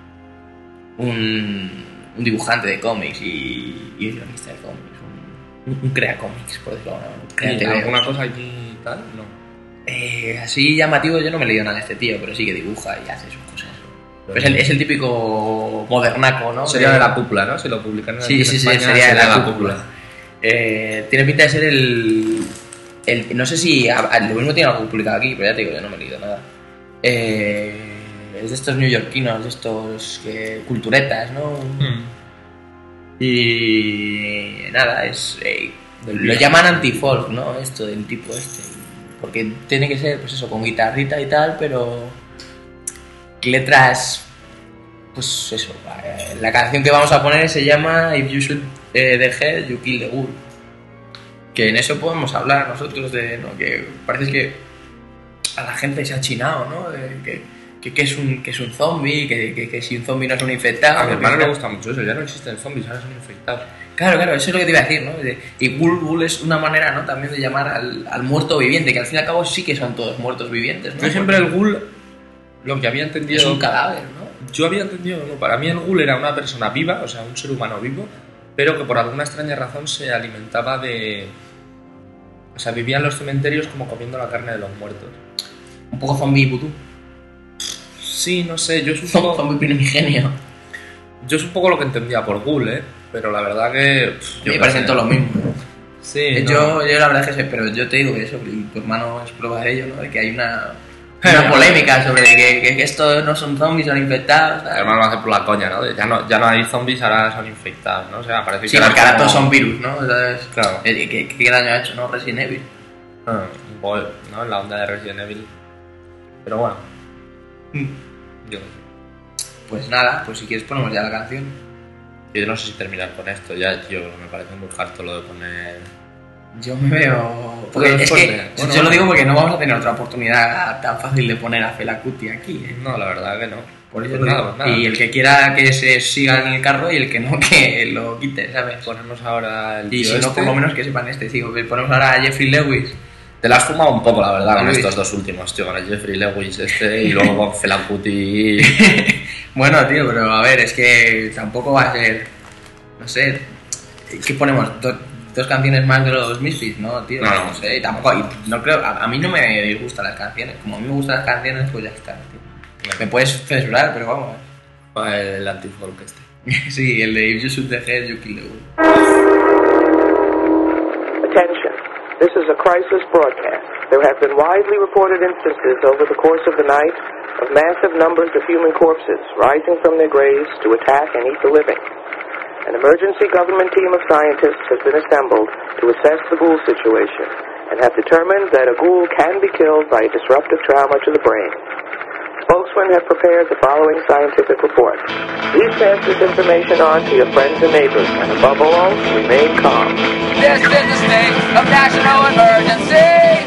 Un, un dibujante de cómics y, y guionista de cómics. Un, un crea cómics, por decirlo de alguna manera. Crea ¿Y T V, alguna o sea. cosa aquí y tal? No. Eh, así llamativo, yo no me he leído nada de este tío, pero sí que dibuja y hace sus cosas. Pero es, el, es el típico modernaco, ¿no? Sería de la cúpula, ¿no? Si lo publican aquí Sí, en sí, sí, España, sería de la cúpula. Eh, tiene pinta de ser el, el. No sé si. a- a- Lo mismo tiene algo publicado aquí, pero ya te digo, yo no me he leído nada. Eh, es de estos neoyorquinos, de estos que, culturetas, ¿no? Mm. Y. Nada, es. eh, Del lo viejo. llaman anti-folk, ¿no? Esto del tipo este. Porque tiene que ser, pues eso, con guitarrita y tal, pero. Letras. Pues eso. eh, La canción que vamos a poner se llama If You Shoot eh, the Head, You Kill the Ghoul. Que en eso podemos hablar nosotros de. ¿no? Que parece que a la gente se ha chinado, ¿no? De que, que, que es un, que es un zombie, que, que, que si un zombie no es un infectado. A mi que- hermano le gusta mucho eso, ya no existen zombies, ahora son infectados. Claro, claro, eso es lo que te iba a decir, ¿no? De- y Ghoul Ghoul es una manera, ¿no? También de llamar al, al muerto viviente, que al fin y al cabo sí que son todos muertos vivientes, ¿no? Yo siempre el Porque ghoul, lo que había entendido... es un cadáver, ¿no? Yo había entendido, no, para mí el ghoul era una persona viva, o sea, un ser humano vivo, pero que por alguna extraña razón se alimentaba de... O sea, vivía en los cementerios como comiendo la carne de los muertos. Un poco zombie vudú. Sí, no sé, yo es un Zom- poco, Zombie primigenio. yo es un poco lo que entendía por ghoul, ¿eh? Pero la verdad que... pff, yo Me qué parecen sé. todos lo mismo. Sí, no. yo, yo la verdad es que sé, pero yo te digo que eso, y tu hermano es prueba de ello, ¿no? De que hay una, una polémica sobre que, que, que estos no son zombies, son infectados. tal. Además lo hace por la coña, ¿no? De Ya no, ya no hay zombies, ahora son infectados, ¿no? O sea, parece Sí, que porque era ahora como- todos son virus, ¿no? ¿Sabes? Claro. Eh, ¿Qué, qué daño ha hecho, no? Resident Evil. Ah, un poco, ¿no? En la onda de Resident Evil. Pero bueno. Yo, Pues nada, pues si quieres ponemos ya la canción. yo no sé si terminar con esto ya, tío. Me parece muy harto lo de poner... Yo me veo... Porque Bueno, es fuerte. que Bueno, yo lo bueno. digo porque no vamos a tener otra oportunidad tan fácil de poner a Fela Kuti aquí, ¿eh? No, la verdad que no. Por eso Pues lo nada, digo. pues nada. Y el que quiera que se siga en el carro y el que no que lo quite, ¿sabes? Ponemos ahora el Y tío si no, este. por lo menos que sepan este. Digo, ponemos ahora a Jeffrey Lewis. Te la has fumado un poco, la verdad, con Lewis. estos dos últimos, tío. Con el Jeffrey Lewis este y luego con Fela Kuti. Bueno, tío, pero a ver, es que tampoco va a ser... No sé... ¿Qué ponemos? Do- dos canciones más de los Misfits, ¿no, tío? No, no. No sé, tampoco... y no creo... A, a mí no me disgustan las canciones. Como a mí me gustan las canciones, pues ya está, tío. Me puedes censurar, pero vamos. El antifolk este. Sí, el de If You Shoot the Head, You Kill the Ghoul. Attention. This is a crisis broadcast. There have been widely reported instances over the course of the night of massive numbers of human corpses rising from their graves to attack and eat the living. An emergency government team of scientists has been assembled to assess the ghoul situation and have determined that a ghoul can be killed by disruptive trauma to the brain. Spokesmen have prepared the following scientific report. Please pass this information on to your friends and neighbors, and above all, remain calm. This is a state of national emergency.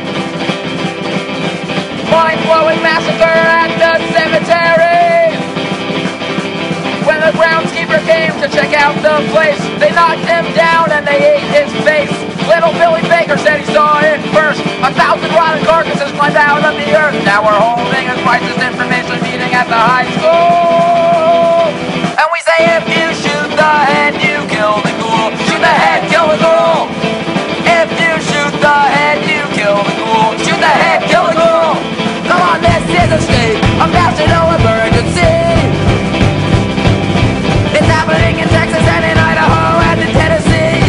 Mind-blowing massacre at the cemetery. When the groundskeeper came to check out the place, they knocked him down and they ate his face. Little Billy Baker said he saw it first. A thousand rotten carcasses falling down on the earth. Now we're holding a crisis information meeting at the high school. And we say if you shoot the head, you kill the ghoul. Shoot the head, kill the ghoul. If you shoot the head, you kill the ghoul. Shoot the head, kill the ghoul. Come on, this is a state of national emergency. It's happening in Texas and in Idaho and in Tennessee.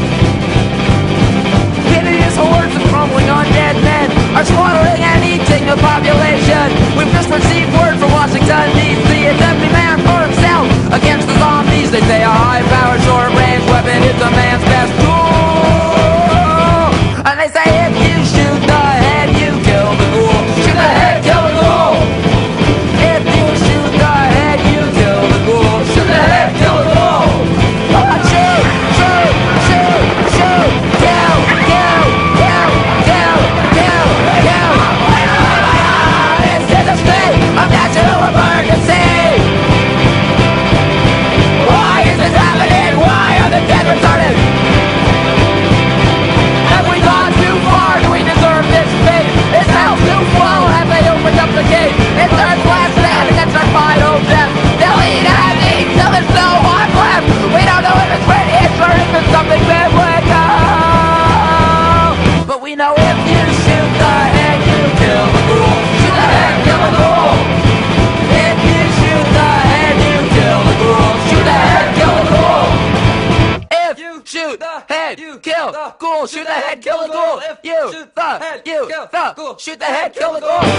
Hideous hordes of crumbling undead men are slaughtering and eating the population. We've just received word from Washington, D C. It's every man for himself against the zombies. They say a high-powered short-range weapon is a man's best tool. And they say if you shoot the head, you kill the ghoul. Shoot the head, kill the ghoul. If you shoot the head, you kill the ghoul. Shoot the head, kill the ghoul. Come on, shoot, shoot, shoot, shoot, kill, kill, kill, kill, kill, kill. This is a state of national emergency. Why is this happening? Why are the dead retarded? Have we gone too far? Do we deserve this fate? Is hell too full? Have they opened up the gate? It's Earth's last stand against our final death. They'll eat and eat till there's no one left. We don't know if it's radiation or if it's something biblical. But we know if you shoot the head, you kill the ghoul. Shoot the head, kill the ghoul. If you shoot the head, you kill the ghoul. Shoot the head, kill the ghoul. If you shoot the head, you kill the ghoul. Shoot the head, kill the ghoul. If you shoot the head, you the ghoul. Shoot the head, kill the ghoul.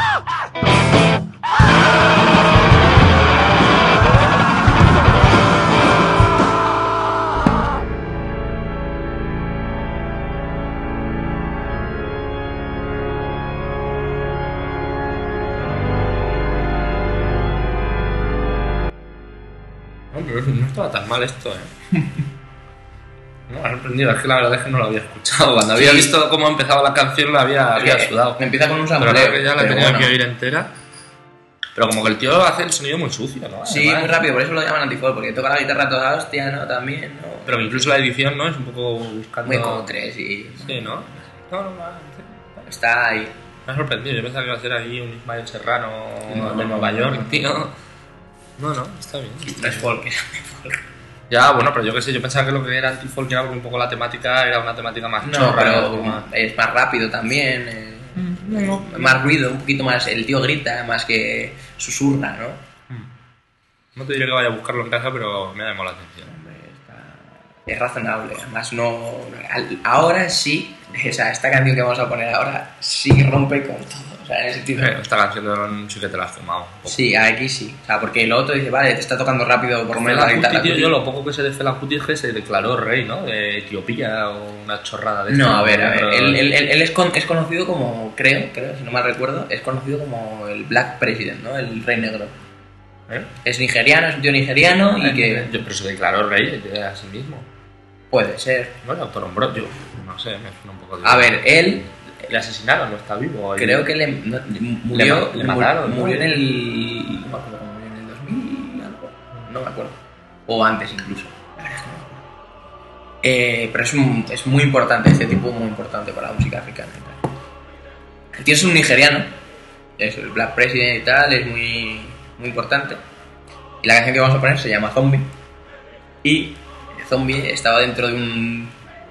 No, pero no estaba tan mal esto, eh. No, me ha sorprendido, es que la verdad es que no lo había escuchado. Cuando había Sí. visto cómo empezaba la canción, la había, había Eh, sudado. Empieza con un Pero sampleo. creo que ya la pero tenía bueno. que oír entera. Pero como que el tío hace el sonido muy sucio, ¿no? Sí, Además. muy rápido, por eso lo llaman antifolk, porque toca la guitarra toda hostia, ¿no? También, ¿no? Pero que incluso la edición, ¿no? Es un poco buscando... Muy cutre, sí. Sí, ¿no? No, no, va. Está ahí. Me ha sorprendido. Yo pensaba que iba a ser ahí un Ismael Serrano No, de no, Nueva no, York, no. tío. No, no, está bien. No es folk, es antifolk. Ya, bueno, pero yo qué sé, yo pensaba que lo que era antifolk era porque un poco la temática era una temática más No, chorra, pero ¿no? Más- es más rápido también. eh, no, más ruido, un poquito más. El tío grita más que susurra, ¿no? no te diré que vaya a buscarlo en casa, pero me ha llamado la atención. Hombre, está- es razonable. Además, no. al- Ahora sí, o sea, esta canción que vamos a poner ahora sí rompe con todo. O sea, en ese sentido. Eh, Esta canción de Don sí que te la has fumado. un poco. Sí, aquí sí. O sea, porque el otro dice, vale, te está tocando rápido por lo menos la Fela guitarra. Kuti, tío, yo lo poco que sé de Fela Kuti es que se declaró rey, ¿no? De Etiopía o una chorrada de No, estas, a ver, a ver. Pero- Él, él- él- él es, con- es conocido como, creo, creo, si no mal recuerdo, es conocido como el Black President, ¿no? El rey negro. ¿Eh? Es nigeriano, es un tío nigeriano y que Yo, pero se declaró rey de a sí mismo. puede ser. Bueno, autonombró, yo no sé, me suena un poco de... A ver, él Le asesinaron, no está vivo. creo que le, no, murió, Le ma- le mataron, mu- murió ¿no? en el... No me acuerdo cómo murió, en el dos mil algo. No me acuerdo. O antes incluso. La verdad es que no me acuerdo. Eh, pero es, un- es muy importante, este tipo muy importante para la música africana y tal. El tío es un nigeriano, es el Black President y tal, es muy, muy importante. Y la canción que vamos a poner se llama Zombie. Y Zombie estaba dentro de un...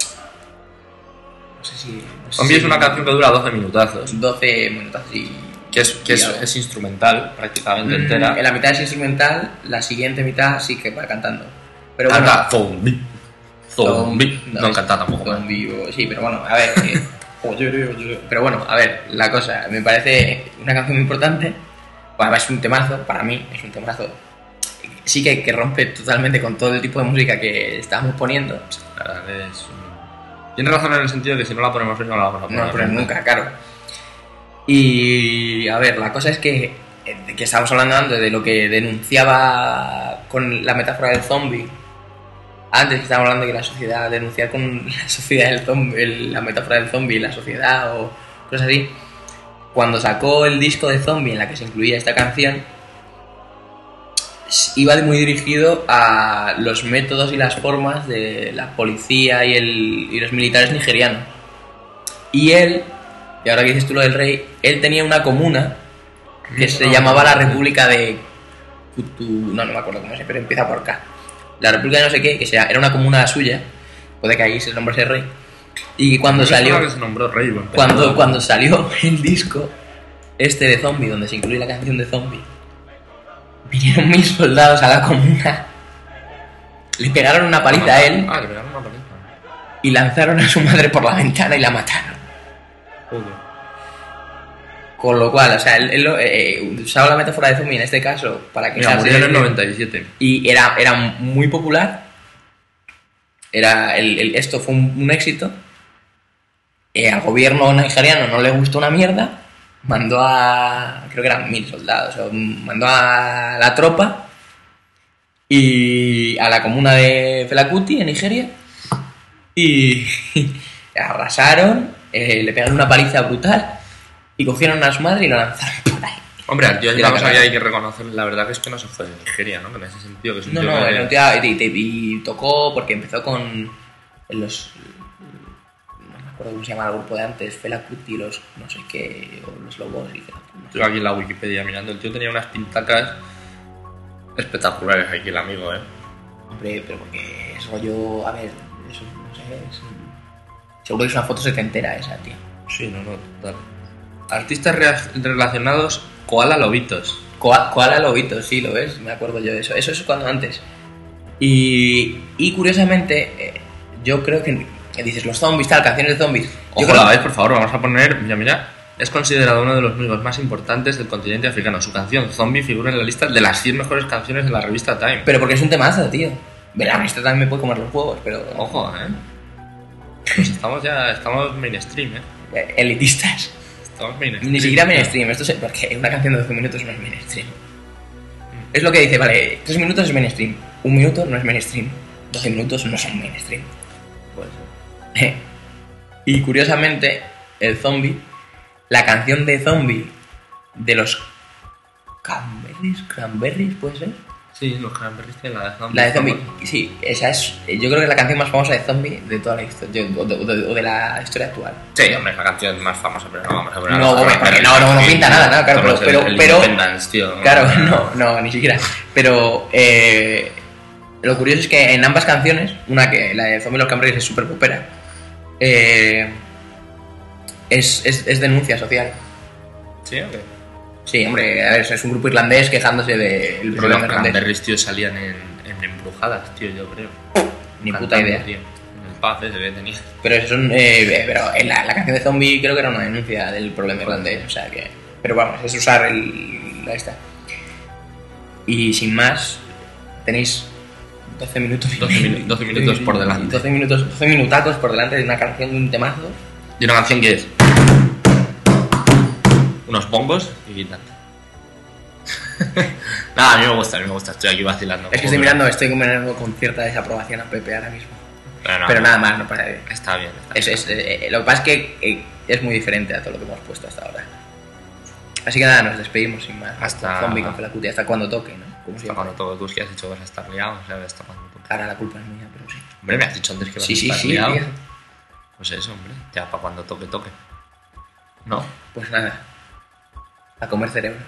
No sé si... No sé Zombie si- es una canción que dura doce minutazos. doce minutos y... Que es, que y es, algo. es instrumental, prácticamente Mm, entera. En la mitad es instrumental, la siguiente mitad sí que va cantando. Pero bueno, Canta Zombie. Zombie. no, No, es- canta tampoco. ¿eh? Zombie o- sí, pero bueno, a ver. eh, pero bueno, a ver, la cosa, me parece una canción muy importante. Bueno, es un temazo, para mí es un temazo. Sí que, que rompe totalmente con todo el tipo de música que estamos poniendo. La verdad que es un- Tiene razón en el sentido de que si no la ponemos hoy no la vamos a poner. No, pero nunca, claro. Y a ver, la cosa es que, eh, que estábamos hablando antes de lo que denunciaba con la metáfora del zombie. Antes que estábamos hablando de que la sociedad, denunciar con la sociedad del zombie, el- la metáfora del zombie, la sociedad o cosas así. Cuando sacó el disco de Zombie en la que se incluía esta canción, iba muy dirigido a los métodos y las formas de la policía y, el, y los militares nigerianos. Y él Y ahora que dices tú lo del rey, él tenía una comuna que se llamaba la República de Kutu... No, no me acuerdo cómo se, pero empieza por K. La República de no sé qué, que sea, era una comuna suya, puede que ahí se nombrase rey. Y cuando salió... Que se nombró rey, bueno, cuando, cuando salió el disco este de Zombie, donde se incluye la canción de Zombie, vinieron mil soldados a la comuna, le pegaron una paliza a él ah, le pegaron una paliza. y lanzaron a su madre por la ventana y la mataron. Joder. Con lo cual, o sea, él, él eh, usaba la metáfora de zombie en este caso para que... Mira, murió en el noventa y siete. Y era, era muy popular. Era el, el, esto fue un, un éxito. Eh, al gobierno nigeriano no le gustó una mierda. Mandó a... creo que eran mil soldados. O mandó a la tropa y a la comuna de Fela Kuti, en Nigeria. Y arrasaron, eh, le pegaron una paliza brutal. Y cogieron a su madre y lo lanzaron por ahí. Hombre, al tío ya no sabía, hay que reconocer, la verdad que es que no se fue de Nigeria, ¿no? En ese sentido, que es un No, tío no, que... era un tío y, y, y tocó porque empezó con los... No me acuerdo cómo se llama el grupo de antes, Fela Kuti, los no sé qué, o los Lobos y Fela Kuti. No sé. Yo aquí en la Wikipedia mirando, el tío tenía unas pintacas espectaculares aquí, el amigo, ¿eh? Hombre, pero porque es rollo... A ver, eso no sé, es... Seguro que es una foto setentera esa, tío. Sí, no, no, total. Artistas re- relacionados, Koala Lobitos. Koala, Koala Lobitos, sí, lo ves, me acuerdo yo de eso. Eso es cuando antes. Y, y curiosamente, eh, yo creo que, que dices los zombies, tal, canciones de zombies. Ojo, yo la creo... vez, por favor, vamos a poner, mira, mira. Es considerado uno de los músicos más importantes del continente africano. Su canción Zombie figura en la lista de las cien mejores canciones de la revista Time. Pero porque es un temazo, tío. Verá, esto también me puede comer los huevos, pero... Ojo, ¿eh? Pues estamos ya, estamos mainstream, ¿eh? Elitistas. Estamos mainstream. Ni siquiera mainstream, esto es porque una canción de doce minutos no es mainstream. Es lo que dice, vale, tres minutos es mainstream, un minuto no es mainstream, doce minutos no son mainstream. Pues, y curiosamente, el Zombie, la canción de Zombie de los Cranberries, Cranberries, ¿puede ser? Sí, los Cranberries tienen la de Zombie. La de Zombie, sí, esa es, yo creo que es la canción más famosa de Zombie de toda la historia, o de, o de, o de la historia actual. Sí, hombre, es la canción más famosa, pero no vamos a poner... No, hombre, porque no, no, no pinta nada, nada, claro, pero... pero, el, el pero Independence, tío. Claro, no, no, ni siquiera. Pero eh, lo curioso es que en ambas canciones, una que la de Zombie los Cranberries es súper popera, eh, es, es, es denuncia social. ¿Sí o qué? Sí, hombre, a ver, es un grupo irlandés quejándose del problema Los irlandés. Cranberries, tío, salían en, en Embrujadas, tío, yo creo. Ni puta Cantando, idea. Tío, en el pub ese que tenía. Pero son, eh, pero en la, la canción de Zombie creo que era una denuncia del problema irlandés, o sea que... Pero vamos, es usar el, la esta. Y sin más, tenéis doce minutos... doce, minu- doce minutos por delante. doce minutos, doce minutacos por delante de una canción de un temazo. Y una canción que es... unos bongos y guitarra. Nada, a mí me gusta, a mí me gusta, estoy aquí vacilando. Es que estoy mirando, estoy mirando con cierta desaprobación a Pepe ahora mismo. Pero, no, Pero no, nada más, no para de... Está bien, está Es, bien. es, eh, lo que pasa es que eh, es muy diferente a todo lo que hemos puesto hasta ahora. Así que nada, nos despedimos sin más. Hasta- Zombie con Fela Kuti, hasta cuando toque, ¿no? Como Hasta siempre. cuando todo tú es que has dicho que vas a estar liado, o sea, hasta cuando toque. Ahora la culpa es mía, pero sí. Hombre, me has dicho antes que vas Sí, a sí, estar sí, liado. tío. Pues eso, hombre, ya para cuando toque, toque. ¿No? Pues nada, a comer cerebros.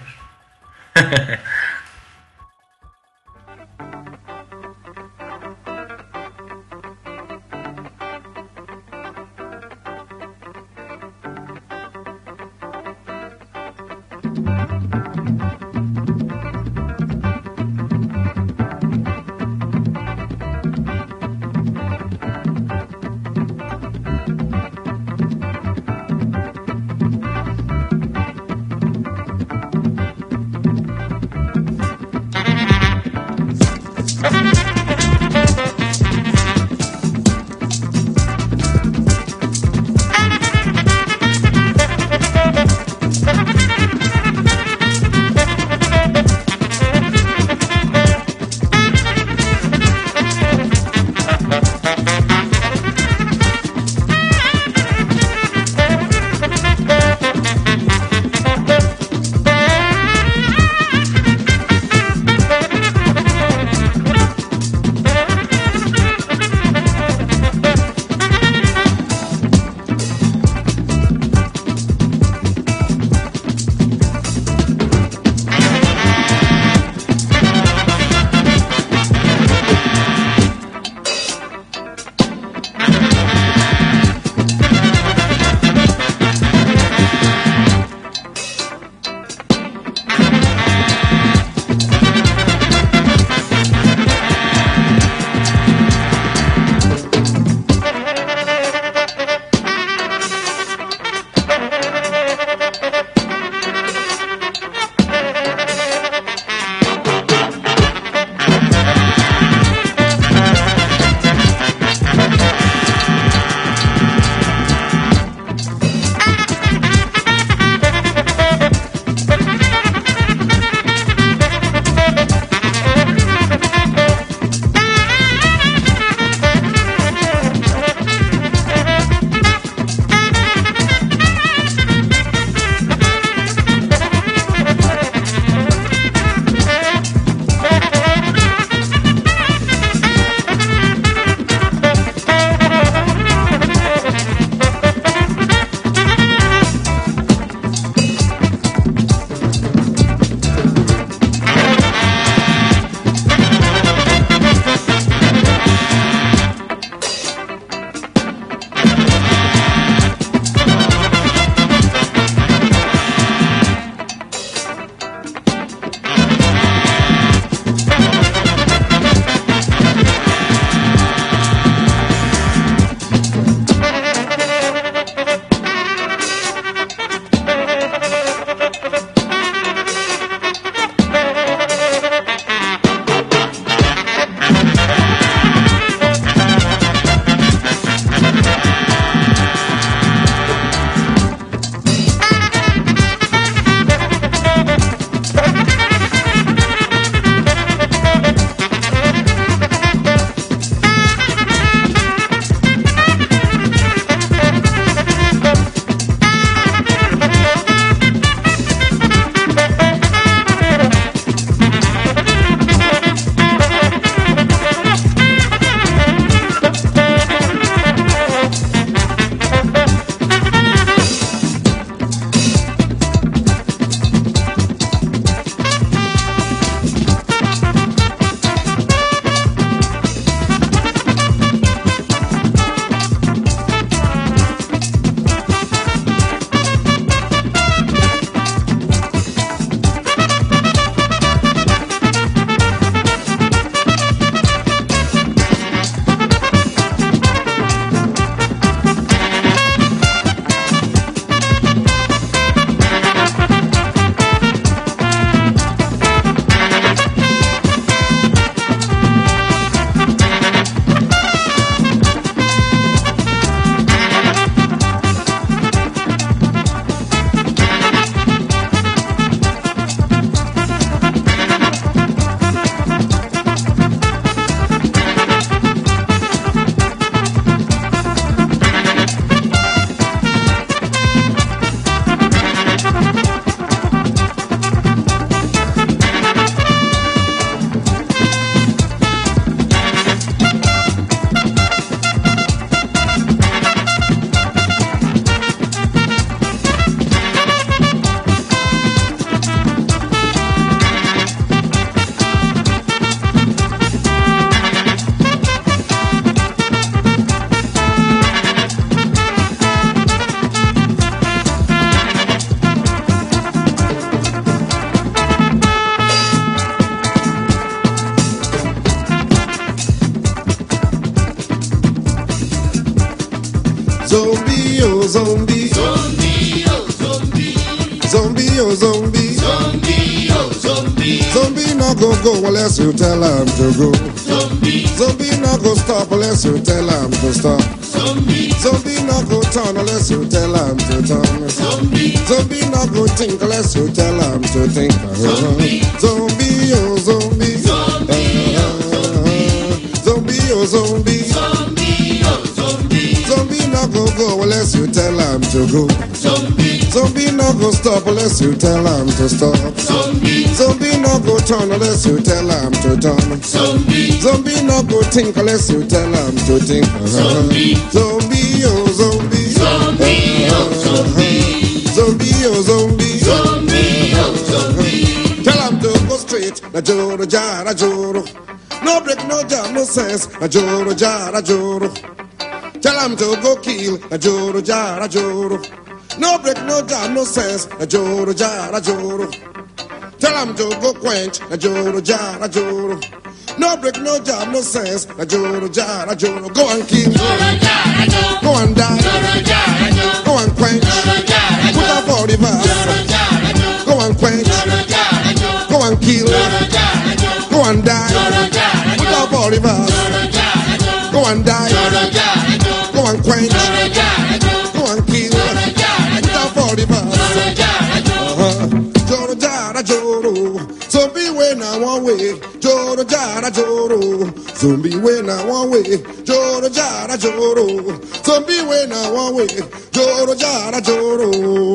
Zombie, oh zombie. Zombie, oh zombie. Zombie, oh zombie. Zombie, oh zombie. Zombie not go go unless you tell him to go. Zombie. Zombie not go stop unless you tell him to stop. Zombie. Zombie not go turn unless you tell him to turn. Zombie. Zombie not go think unless you tell him to think. Zombie. Zombie, oh zombie. Zombie, oh zombie. Zombie, oh zombie. Zombie, oh zombie. Zombie not go go unless you tell him to go. Zombie. Zombie not go stop unless you tell him to stop. Zombie. Zombie not go turn unless you tell him to turn. Zombie. Zombie not go think unless you tell him to think. Zombie. Zombie, oh zombie. Zombie, oh zombie. Zombie, oh zombie. Zombie, oh zombie. Tell him to go straight. Na joro jara joro. No break, no jam, no sense. Na joro jara joro. Tell him to go kill. Na joro jara joro. No break, no jam, no sense. Na joro jara joro. Tell him to go quench. Na joro jara joro. No break, no jam, no sense. Na joro jara joro. Go and kill. Joro jara joro. Go and die. Joro jara joro. Go and quench. Joro jara Put joro. up for the verse. Joro jara joro. Go and quench. Joro jara joro. Go and kill. Joro jara joro. Go and die. Joro jara Put joro. up for the verse. Joro jara joro. Go and die. Joro jara joro. Go and quench. Joro jara joro. Go and kill. Joro jara Put up for the verse. Joro jara joro. Uh-huh. Joro jara joro. Zombie way now one way. Joro jara joro. Zombie way now one way. Joro jara joro. Zombie way now one way. Joro jara joro.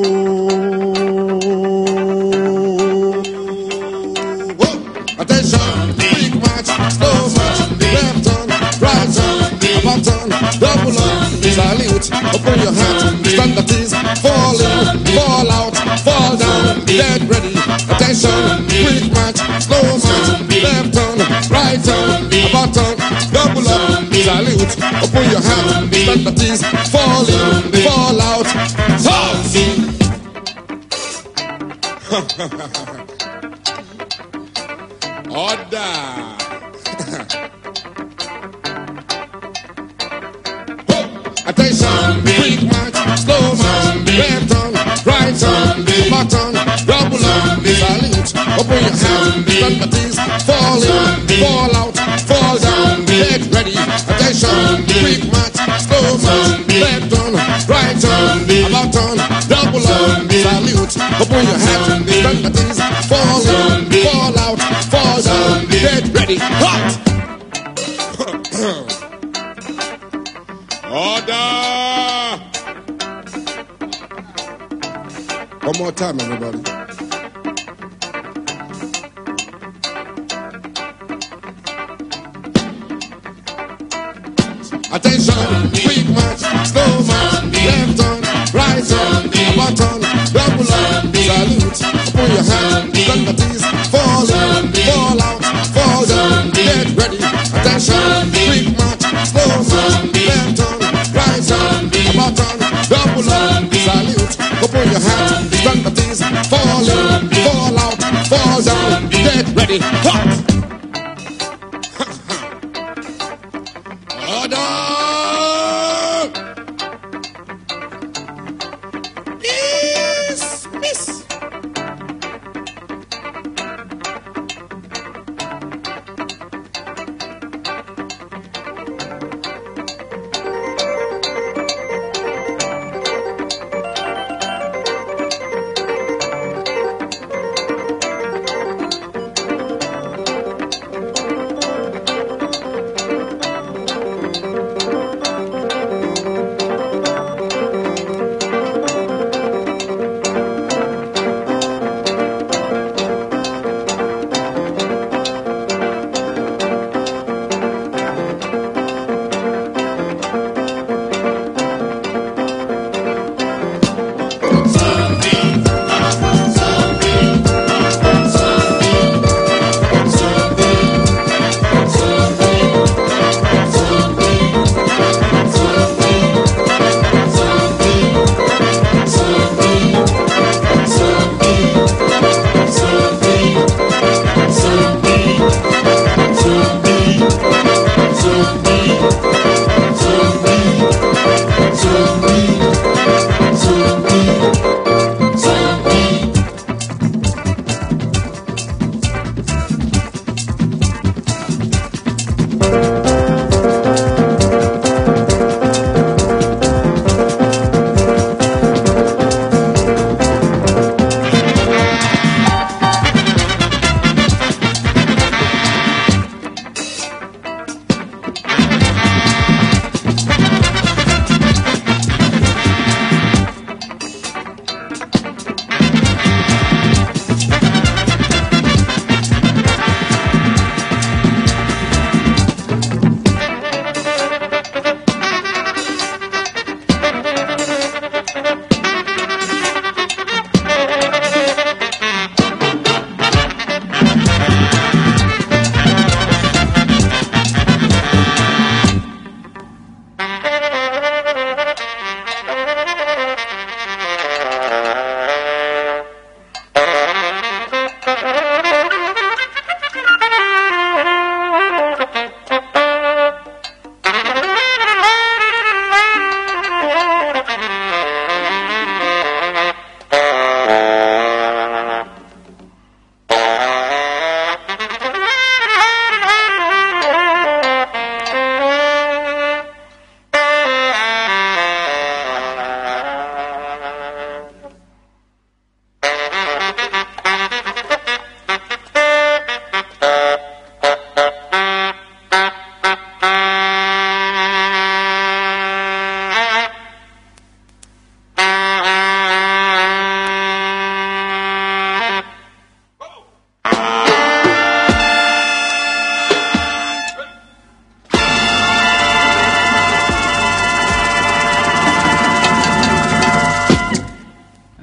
Whoa. Attention, big match, slow match, left turn, right turn, about turn, double up, salute, open your hand, stand that is, fall in, fall out, fall down, dead ready. Attention, quick match, slow match, left turn, right turn, about turn, double up, salute, open your hand, stand that is, fall in, fall out, Order. Attention, quick march, slow march, left turn, right turn, back turn, double up, salute, open your hands, stand at ease, fall in, fall out, fall down, get ready. Attention, quick march, slow march, left turn, right turn, about turn, double up, salute, open your hands, stand at ease, fall in, fall out, fall down, get ready. Hot! Order! One more time, everybody. Attention, quick march, slow march, left turn, right turn, about turn, double up, salute, open your hands, stand at ease, fall in, fall out, fall down, get ready. Attention, quick march, slow march, left turn, right turn, about turn, double up, salute, open your hands, stand at ease, fall in, fall out, fall down, get ready. Hot! Order!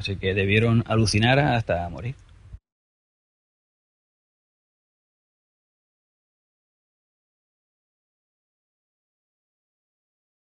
Así que debieron alucinar hasta morir.